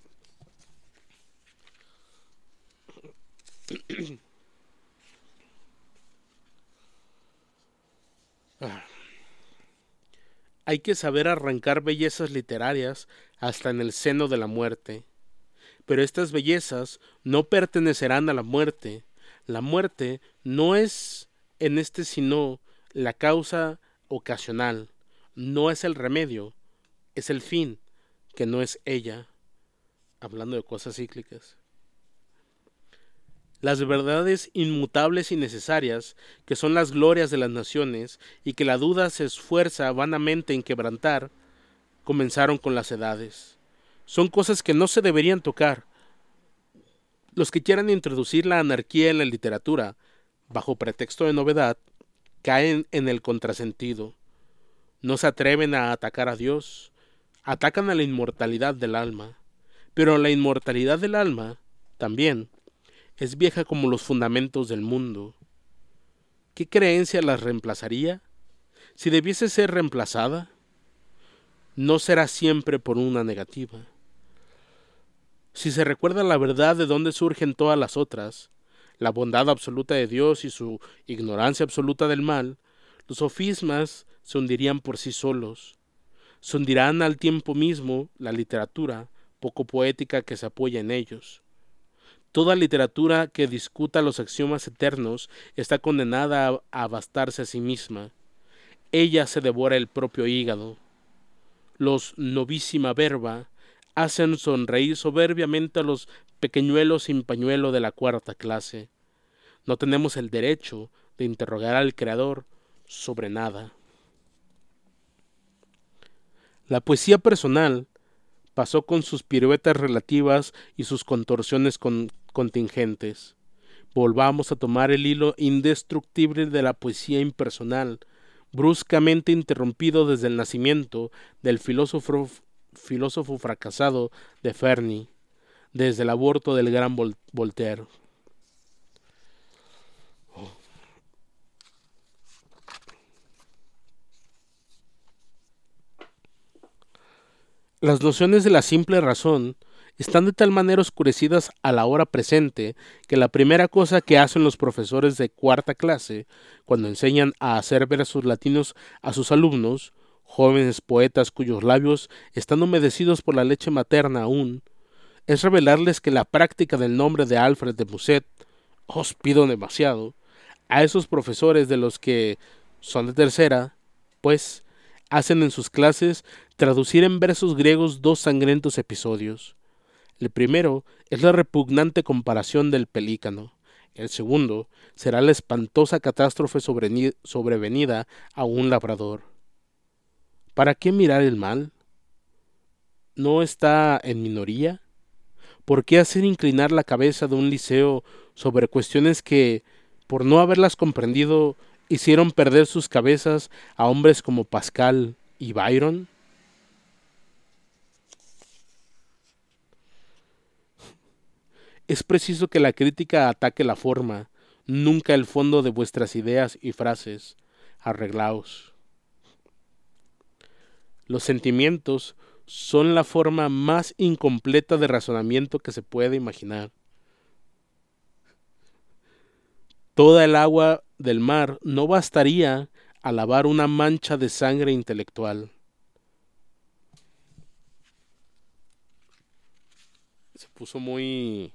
A: Hay que saber arrancar bellezas literarias hasta en el seno de la muerte. Pero estas bellezas no pertenecerán a la muerte. La muerte no es en este sino la causa ocasional, no es el remedio, es el fin, que no es ella. Hablando de cosas cíclicas. Las verdades inmutables y necesarias, que son las glorias de las naciones, y que la duda se esfuerza vanamente en quebrantar, comenzaron con las edades. Son cosas que no se deberían tocar. Los que quieran introducir la anarquía en la literatura, bajo pretexto de novedad, caen en el contrasentido. No se atreven a atacar a Dios, atacan a la inmortalidad del alma. Pero la inmortalidad del alma, también, es vieja como los fundamentos del mundo. ¿Qué creencia las reemplazaría? Si debiese ser reemplazada, no será siempre por una negativa. Si se recuerda la verdad de dónde surgen todas las otras, la bondad absoluta de Dios y su ignorancia absoluta del mal, los sofismas se hundirían por sí solos. Se hundirán al tiempo mismo la literatura, poco poética, que se apoya en ellos. Toda literatura que discuta los axiomas eternos está condenada a bastarse a sí misma. Ella se devora el propio hígado. Los novísima verba hacen sonreír soberbiamente a los pequeñuelos sin pañuelo de la cuarta clase. No tenemos el derecho de interrogar al Creador sobre nada. La poesía personal pasó con sus piruetas relativas y sus contorsiones contingentes. Volvamos a tomar el hilo indestructible de la poesía impersonal, bruscamente interrumpido desde el nacimiento del filósofo fracasado de Fernie, desde el aborto del gran Voltaire. Las nociones de la simple razón están de tal manera oscurecidas a la hora presente que la primera cosa que hacen los profesores de cuarta clase cuando enseñan a hacer versos latinos a sus alumnos, jóvenes poetas cuyos labios están humedecidos por la leche materna aún, es revelarles que la práctica del nombre de Alfred de Musset, os pido demasiado, a esos profesores de los que son de tercera, pues, hacen en sus clases traducir en versos griegos dos sangrientos episodios. El primero es la repugnante comparación del pelícano. El segundo será la espantosa catástrofe sobrevenida a un labrador. ¿Para qué mirar el mal? ¿No está en minoría? ¿Por qué hacer inclinar la cabeza de un liceo sobre cuestiones que, por no haberlas comprendido, hicieron perder sus cabezas a hombres como Pascal y Byron? Es preciso que la crítica ataque la forma, nunca el fondo de vuestras ideas y frases. Arreglaos. Los sentimientos son la forma más incompleta de razonamiento que se puede imaginar. Toda el agua del mar no bastaría a lavar una mancha de sangre intelectual. Se puso muy,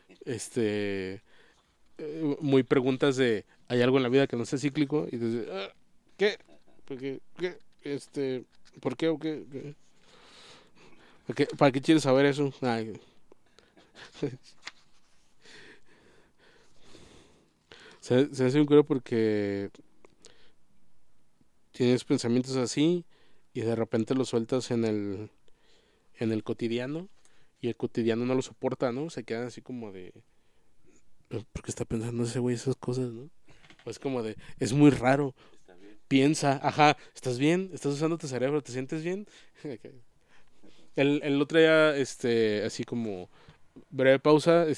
A: muy preguntas de, ¿hay algo en la vida que no sea cíclico? Y dices, ¿qué? ¿Por qué? ¿Qué? ¿Por qué o qué? ¿Para qué quieres saber eso? Ay. Se hace un cura porque tienes pensamientos así y de repente los sueltas en el cotidiano y el cotidiano no lo soporta, ¿no? Se quedan así como de, ¿por qué está pensando ese güey esas cosas, no? O es como de, es muy raro. Piensa, ajá, ¿estás bien? ¿Estás usando tu cerebro? ¿Te sientes bien? El otro día, así como breve pausa,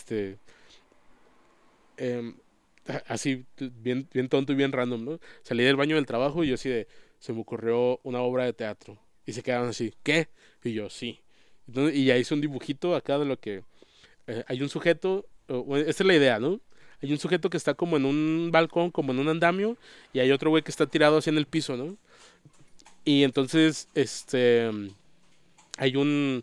A: em, así bien, bien tonto y bien random, ¿no? Salí del baño del trabajo y yo así de, se me ocurrió una obra de teatro. Y se quedaron así, ¿qué? Y yo, sí. Entonces, y ya hice un dibujito acá de lo que hay un sujeto, esta es la idea, ¿no? Hay un sujeto que está como en un balcón, como en un andamio, y hay otro güey que está tirado así en el piso, ¿no? Y entonces, hay un,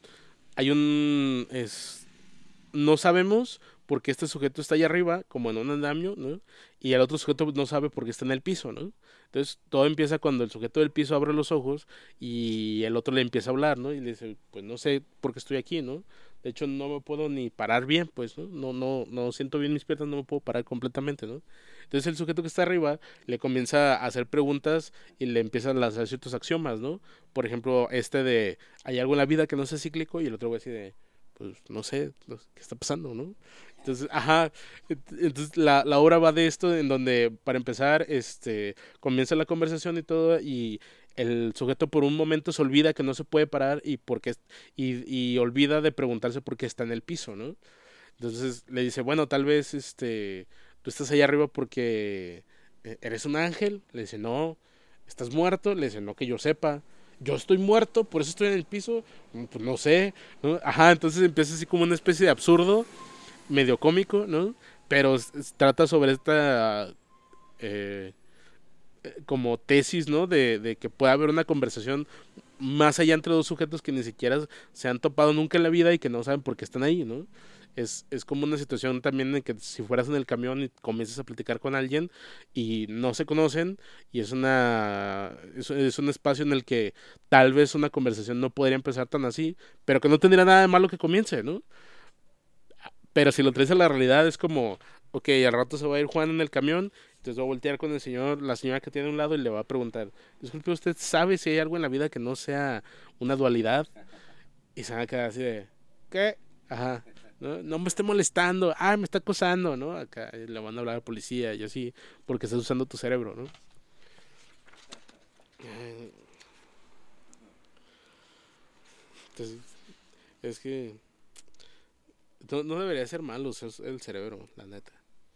A: no sabemos por qué este sujeto está allá arriba, como en un andamio, ¿no? Y el otro sujeto no sabe por qué está en el piso, ¿no? Entonces todo empieza cuando el sujeto del piso abre los ojos y el otro le empieza a hablar, ¿no? Y le dice, pues no sé por qué estoy aquí, ¿no? De hecho no me puedo ni parar bien, pues, ¿no? No siento bien mis piernas, no me puedo parar completamente, ¿no? Entonces el sujeto que está arriba le comienza a hacer preguntas y le empieza a lanzar ciertos axiomas, ¿no? Por ejemplo, de, ¿hay algo en la vida que no sea cíclico? Y el otro güey así de, pues no sé, ¿qué está pasando, no? Entonces, ajá, entonces la obra va de esto en donde, para empezar, comienza la conversación y todo, y el sujeto por un momento se olvida que no se puede parar y olvida de preguntarse por qué está en el piso, ¿no? Entonces le dice, bueno, tal vez, tú estás allá arriba porque eres un ángel. Le dice, no, estás muerto. Le dice, no que yo sepa. Yo estoy muerto, por eso estoy en el piso. Pues no sé, ¿no? Ajá, entonces empieza así como una especie de absurdo, medio cómico, ¿no? Pero trata sobre esta como tesis, ¿no? De que pueda haber una conversación más allá entre dos sujetos que ni siquiera se han topado nunca en la vida y que no saben por qué están ahí, ¿no? Es como una situación también en que si fueras en el camión y comienzas a platicar con alguien y no se conocen y es un espacio en el que tal vez una conversación no podría empezar tan así, pero que no tendría nada de malo que comience, ¿no? Pero si lo traes a la realidad es como, ok, al rato se va a ir Juan en el camión, entonces va a voltear con el señor, la señora que tiene a un lado y le va a preguntar, disculpe, ¿usted sabe si hay algo en la vida que no sea una dualidad? Y se van a quedar así de, ¿qué? Ajá. No, no me esté molestando, me está acosando, ¿no? Acá le van a hablar a la policía y así, porque estás usando tu cerebro, ¿no? Entonces, es que no debería ser malo usar el cerebro, la neta.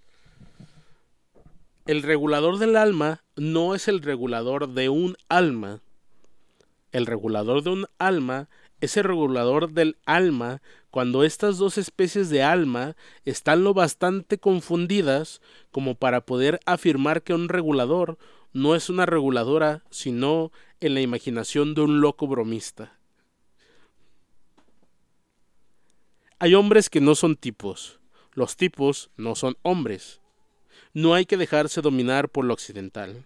A: El regulador del alma no es el regulador de un alma. El regulador de un alma es el regulador del alma cuando estas dos especies de alma están lo bastante confundidas como para poder afirmar que un regulador no es una reguladora, sino en la imaginación de un loco bromista. Hay hombres que no son tipos. Los tipos no son hombres. No hay que dejarse dominar por lo occidental.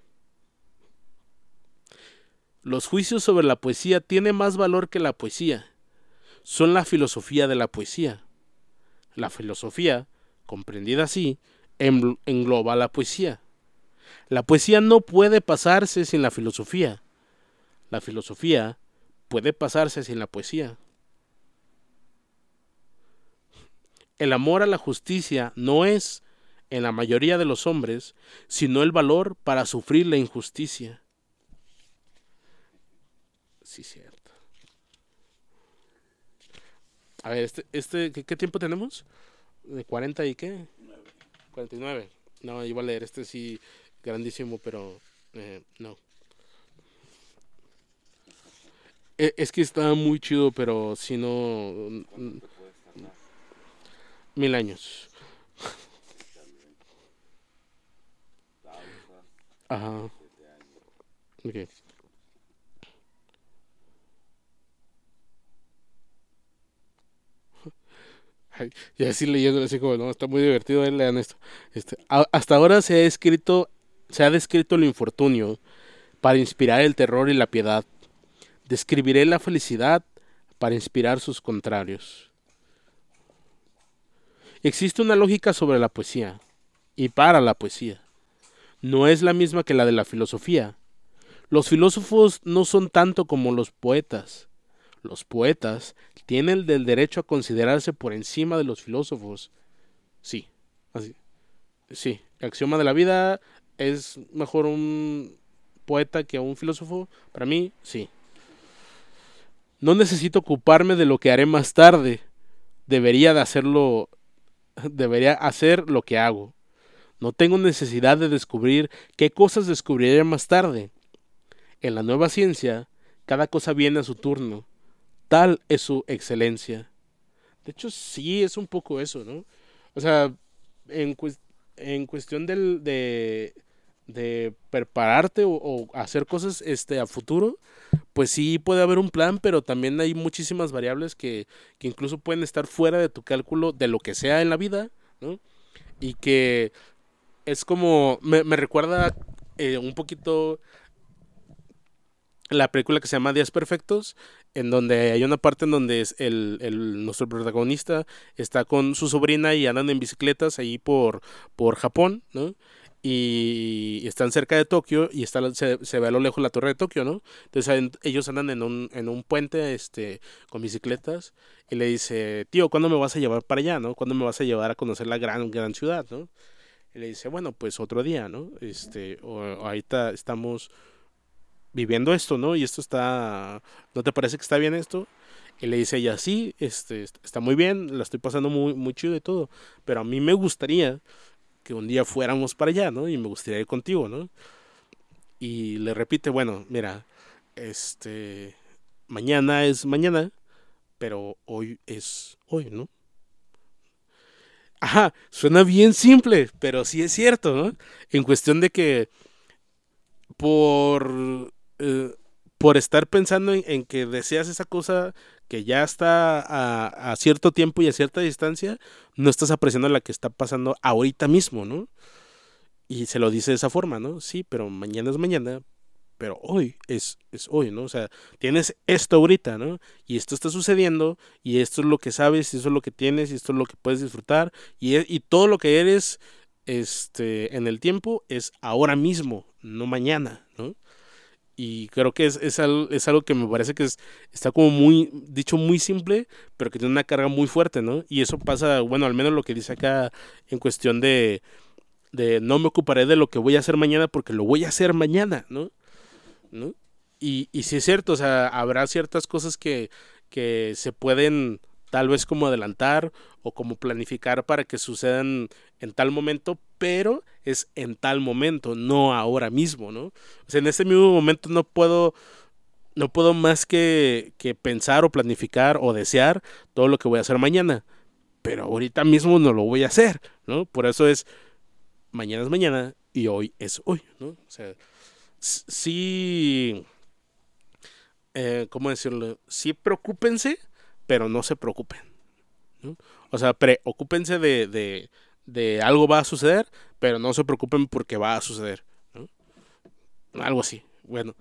A: Los juicios sobre la poesía tienen más valor que la poesía. Son la filosofía de la poesía. La filosofía, comprendida así, engloba la poesía. La poesía no puede pasarse sin la filosofía. La filosofía puede pasarse sin la poesía. El amor a la justicia no es, en la mayoría de los hombres, sino el valor para sufrir la injusticia. Sí, cierto. A ver, ¿qué tiempo tenemos? ¿De 40 y qué? 49. No, iba a leer este sí, grandísimo, pero no. Es que está muy chido, pero si no... 1000 años. Ajá. Ok. Ay, y así leyendo, así como, no, está muy divertido, lean esto. Hasta ahora se ha descrito el infortunio para inspirar el terror y la piedad. Describiré la felicidad para inspirar sus contrarios. Existe una lógica sobre la poesía y para la poesía. No es la misma que la de la filosofía. Los filósofos no son tanto como los poetas. Los poetas tienen el derecho a considerarse por encima de los filósofos. Sí, así. Sí, el axioma de la vida es mejor un poeta que un filósofo. Para mí, sí. No necesito ocuparme de lo que haré más tarde. Debería de hacerlo, debería hacer lo que hago. No tengo necesidad de descubrir qué cosas descubriré más tarde. En la nueva ciencia, cada cosa viene a su turno. Tal es su excelencia. De hecho, sí, es un poco eso, ¿no? O sea, en, en cuestión de prepararte o hacer cosas a futuro, pues sí puede haber un plan, pero también hay muchísimas variables que incluso pueden estar fuera de tu cálculo de lo que sea en la vida, ¿no? Y que es como, me recuerda un poquito la película que se llama Días Perfectos, en donde hay una parte en donde nuestro protagonista está con su sobrina y andan en bicicletas ahí por Japón, ¿no? Y están cerca de Tokio y se ve a lo lejos la torre de Tokio, ¿no? Entonces ellos andan en un puente con bicicletas y le dice, tío, ¿cuándo me vas a llevar para allá, no? ¿Cuándo me vas a llevar a conocer la gran ciudad, no? Y le dice, bueno, pues otro día, ¿no? O ahorita estamos viviendo esto, ¿no? Y esto ¿no te parece que está bien esto? Y le dice ella, sí, está muy bien, la estoy pasando muy, muy chido y todo, pero a mí me gustaría que un día fuéramos para allá, ¿no? Y me gustaría ir contigo, ¿no? Y le repite, bueno, mira, mañana es mañana, pero hoy es hoy, ¿no? Ajá, suena bien simple, pero sí es cierto, ¿no? En cuestión de que por, eh, por estar pensando en que deseas esa cosa que ya está a cierto tiempo y a cierta distancia, no estás apreciando la que está pasando ahorita mismo, ¿no? Y se lo dice de esa forma, ¿no? Sí, pero mañana es mañana, pero hoy es hoy, ¿no? O sea, tienes esto ahorita, ¿no? Y esto está sucediendo, y esto es lo que sabes, y eso es lo que tienes, y esto es lo que puedes disfrutar, y todo lo que eres en el tiempo es ahora mismo, no mañana, ¿no? Y creo que es algo que me parece que está como muy, dicho muy simple, pero que tiene una carga muy fuerte, ¿no? Y eso pasa, bueno, al menos lo que dice acá en cuestión de no me ocuparé de lo que voy a hacer mañana porque lo voy a hacer mañana, ¿no? ¿No? Y sí es cierto, o sea, habrá ciertas cosas que se pueden tal vez como adelantar o como planificar para que sucedan en tal momento, pero es en tal momento, no ahora mismo, ¿no? O sea, en este mismo momento no puedo más que pensar o planificar o desear todo lo que voy a hacer mañana, pero ahorita mismo no lo voy a hacer, ¿no? Por eso es mañana y hoy es hoy, ¿no? O sea, sí, ¿cómo decirlo? Sí preocúpense, pero no se preocupen, ¿no? O sea, preocúpense de algo va a suceder, pero no se preocupen porque va a suceder, ¿no? Algo así. Bueno,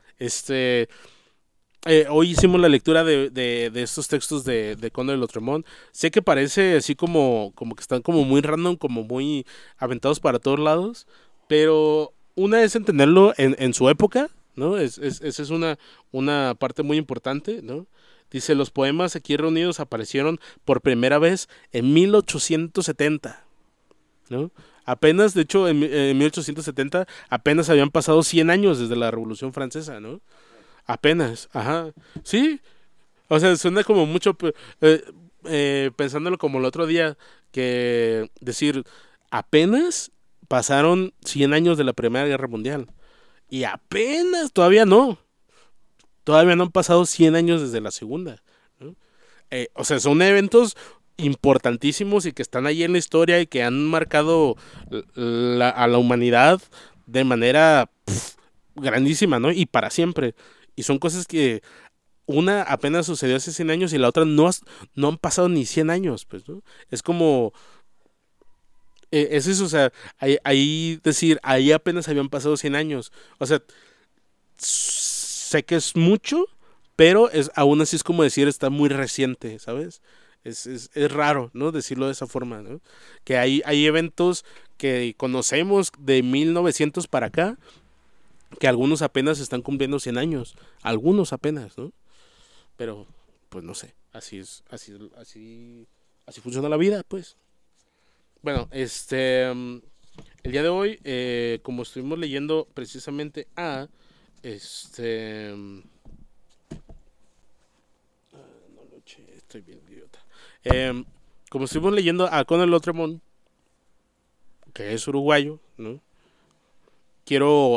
A: hoy hicimos la lectura de estos textos de Conde de Lotremont. Sé que parece así como que están como muy random, como muy aventados para todos lados, pero una es entenderlo en su época, ¿no? Esa es una parte muy importante, ¿no? Dice, los poemas aquí reunidos aparecieron por primera vez en 1870, ¿no? Apenas, de hecho, en 1870 apenas habían pasado 100 años desde la Revolución Francesa, ¿no? Apenas, ajá. Sí, o sea, suena como mucho, pensándolo como el otro día, que decir, apenas pasaron 100 años de la Primera Guerra Mundial. Y apenas, todavía no han pasado 100 años desde la Segunda, ¿no? O sea, son eventos importantísimos y que están ahí en la historia y que han marcado a la humanidad de manera grandísima, ¿no? Y para siempre. Y son cosas que una apenas sucedió hace 100 años y la otra no han pasado ni 100 años, pues, ¿no? Es como, es eso, o sea, ahí decir, ahí apenas habían pasado 100 años. O sea, sé que es mucho, pero aún así es como decir, está muy reciente, ¿sabes? Es raro, ¿no? Decirlo de esa forma, ¿no? Que hay eventos que conocemos de 1900 para acá, que algunos apenas están cumpliendo 100 años, algunos apenas, ¿no? Pero, pues no sé, así funciona la vida, pues. Bueno, el día de hoy, como estuvimos leyendo precisamente no lo eché, estoy bien idiota. Como estuvimos leyendo a Conor Lotremont, que es uruguayo, ¿no? Quiero,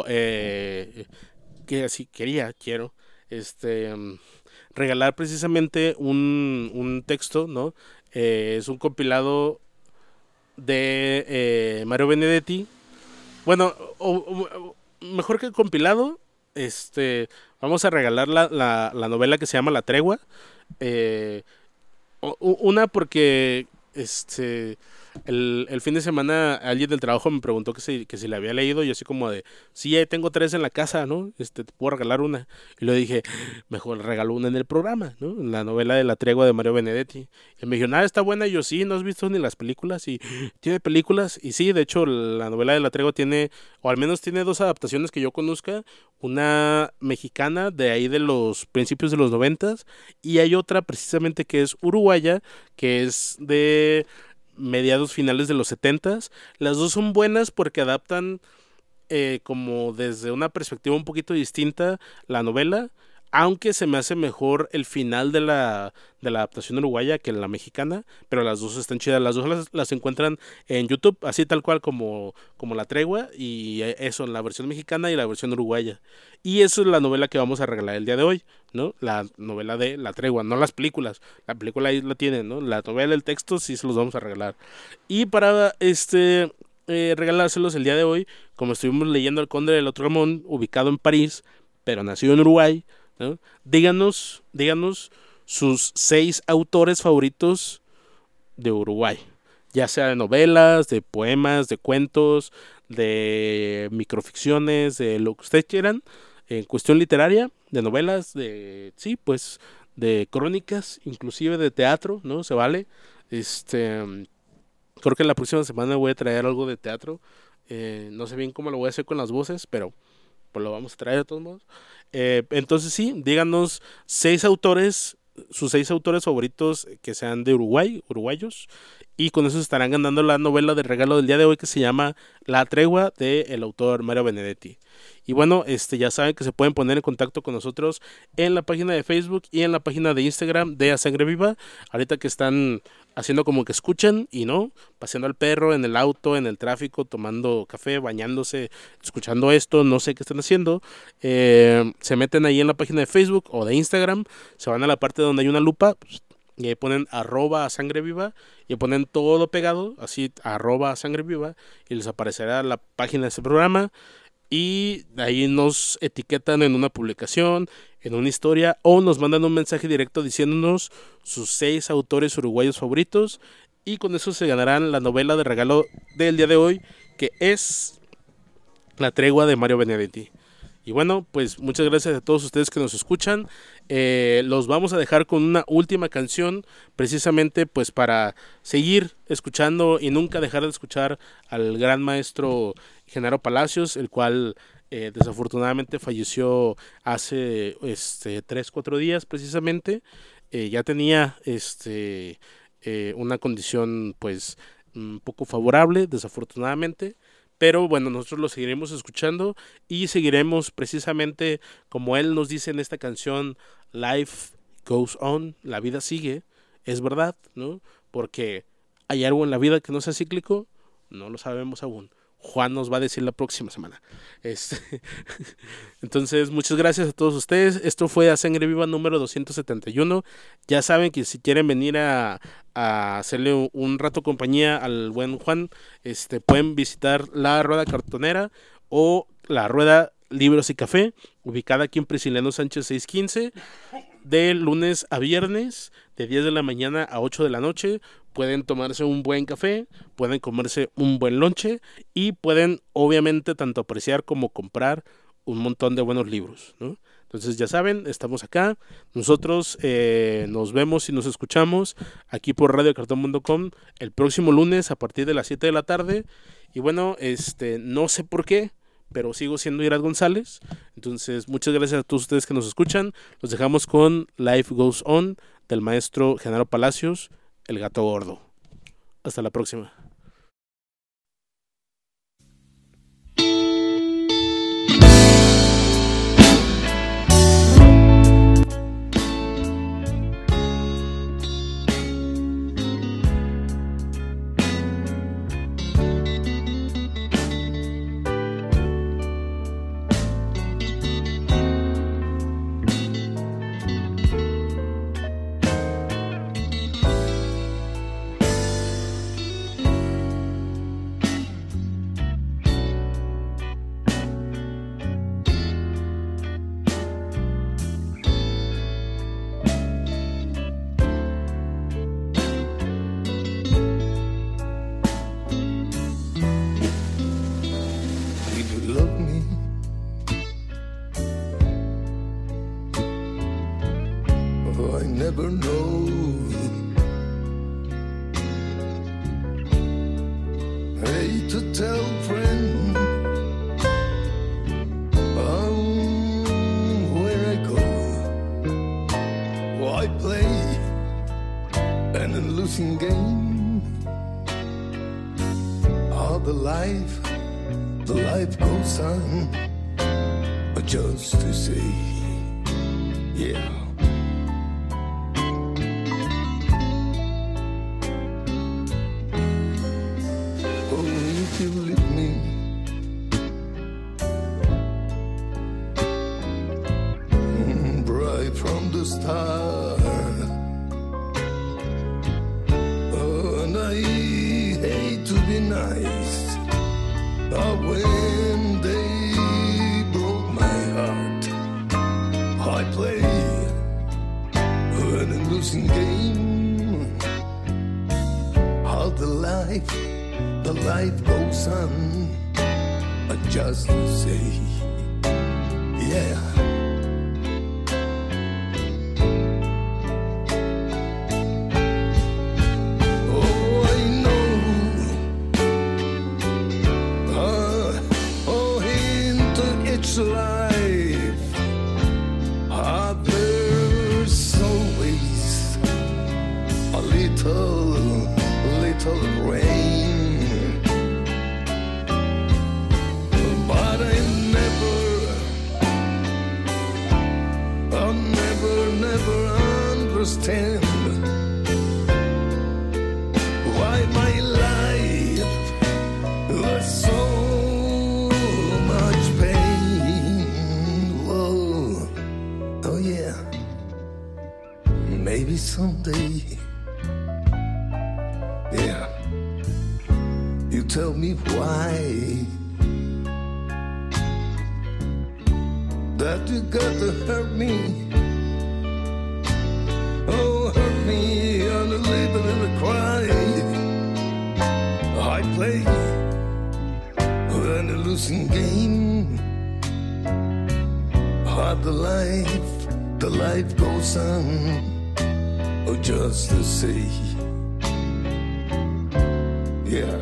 A: quiero, regalar precisamente un texto, ¿no? Es un compilado de Mario Benedetti. Bueno, mejor que compilado, vamos a regalar la novela que se llama La Tregua. Una porque el fin de semana alguien del trabajo me preguntó que si la había leído. Y yo así como de, sí, tengo 3 en la casa, ¿no? Te puedo regalar una. Y le dije, mejor regalo una en el programa, ¿no? La novela de La Tregua de Mario Benedetti. Y me dijo, nada, está buena. Y yo, sí, ¿no has visto ni las películas? Y tiene películas. Y sí, de hecho, la novela de La Tregua tiene, o al menos tiene 2 adaptaciones que yo conozca. Una mexicana de ahí de los principios de los 90s. Y hay otra precisamente que es uruguaya, que es de mediados finales de los 70s. Las dos son buenas porque adaptan como desde una perspectiva un poquito distinta la novela, aunque se me hace mejor el final de la adaptación uruguaya que la mexicana, pero las dos están chidas. Las dos las encuentran en YouTube, así tal cual como La Tregua, y eso, la versión mexicana y la versión uruguaya. Y eso es la novela que vamos a regalar el día de hoy, ¿no? La novela de La Tregua, no las películas. La película ahí la tienen, ¿no? La novela, el texto, sí se los vamos a regalar. Y para regalárselos el día de hoy, como estuvimos leyendo El Conde de Lotremont, ubicado en París, pero nacido en Uruguay, ¿no? Díganos sus 6 autores favoritos de Uruguay, ya sea de novelas, de poemas, de cuentos, de microficciones, de lo que ustedes quieran, en cuestión literaria, de novelas, de sí, pues de crónicas, inclusive de teatro, ¿no? Se vale. Creo que la próxima semana voy a traer algo de teatro. No sé bien cómo lo voy a hacer con las voces, pero pues lo vamos a traer de todos modos. Entonces sí, díganos 6 autores, sus 6 autores favoritos que sean de Uruguay, uruguayos, y con eso estarán ganando la novela de regalo del día de hoy que se llama La Tregua del autor Mario Benedetti. Y bueno, ya saben que se pueden poner en contacto con nosotros en la página de Facebook y en la página de Instagram de A Sangre Viva. Ahorita que están haciendo como que escuchan y no, paseando al perro en el auto, en el tráfico, tomando café, bañándose, escuchando esto, no sé qué están haciendo. Se meten ahí en la página de Facebook o de Instagram, se van a la parte donde hay una lupa, y ahí ponen @sangreviva y ponen todo pegado, así @sangreviva, y les aparecerá la página de este programa. Y ahí nos etiquetan en una publicación, en una historia, o nos mandan un mensaje directo diciéndonos sus 6 autores uruguayos favoritos, y con eso se ganarán la novela de regalo del día de hoy, que es La Tregua de Mario Benedetti. Y bueno, pues muchas gracias a todos ustedes que nos escuchan. Los vamos a dejar con una última canción, precisamente pues para seguir escuchando y nunca dejar de escuchar al gran maestro Genaro Palacios, el cual desafortunadamente falleció hace 3-4 días precisamente. Ya tenía una condición pues un poco favorable, desafortunadamente. Pero bueno, nosotros lo seguiremos escuchando y seguiremos precisamente como él nos dice en esta canción, Life Goes On, la vida sigue, es verdad, ¿no? Porque hay algo en la vida que no sea cíclico, no lo sabemos aún. Juan nos va a decir la próxima semana. Entonces, muchas gracias a todos ustedes. Esto fue A Sangre Viva número 271. Ya saben que si quieren venir a hacerle un rato compañía al buen Juan, pueden visitar la Rueda Cartonera o la Rueda Libros y Café, ubicada aquí en Prisciliano Sánchez 615, de lunes a viernes, de 10 de la mañana a 8 de la noche. Pueden tomarse un buen café, pueden comerse un buen lonche y pueden obviamente tanto apreciar como comprar un montón de buenos libros, ¿no? Entonces ya saben, estamos acá. Nosotros nos vemos y nos escuchamos aquí por radiocartón.com el próximo lunes a partir de las 7 de la tarde. Y bueno, no sé por qué, pero sigo siendo Irat González. Entonces muchas gracias a todos ustedes que nos escuchan. Los dejamos con Life Goes On del maestro Genaro Palacios, El Gato Gordo. Hasta la próxima.
B: Never know. Hate to tell friend where I go. Why play an losing game? All the life goes on, just to say, yeah. You leave me bright from the start, and I hate to be nice, when they broke my heart, I play an the life goes on, just to say, yeah. Oh, I know, into each life, there's always a little rain, but I'll never understand why my life was so much pain. Whoa, oh yeah, maybe someday, yeah, you tell me why that you got to hurt me. Oh, hurt me and a little cry. I play in a losing game. The life goes on, oh, just to say, yeah.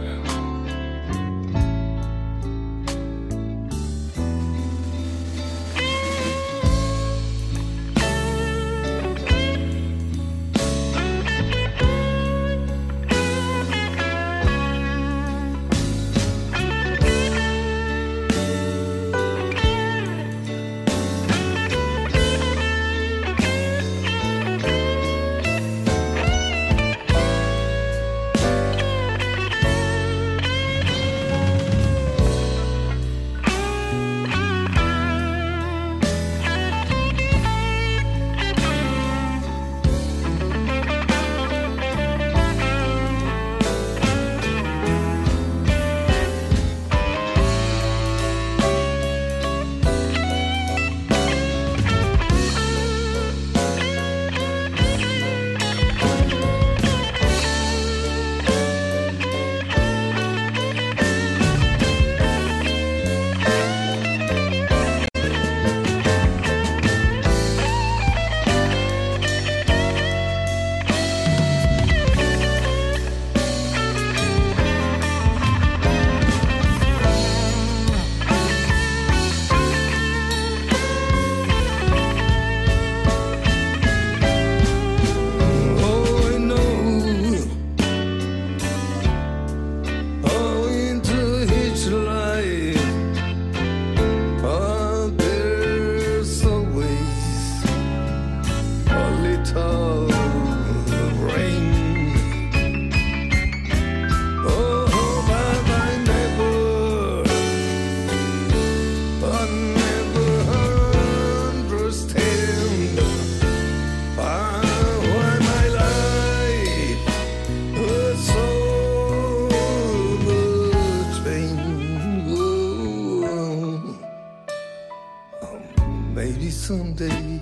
B: Maybe someday,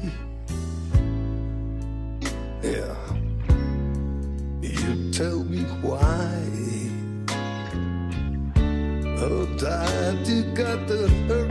B: yeah, you tell me why. Oh, Dad, you got to hurt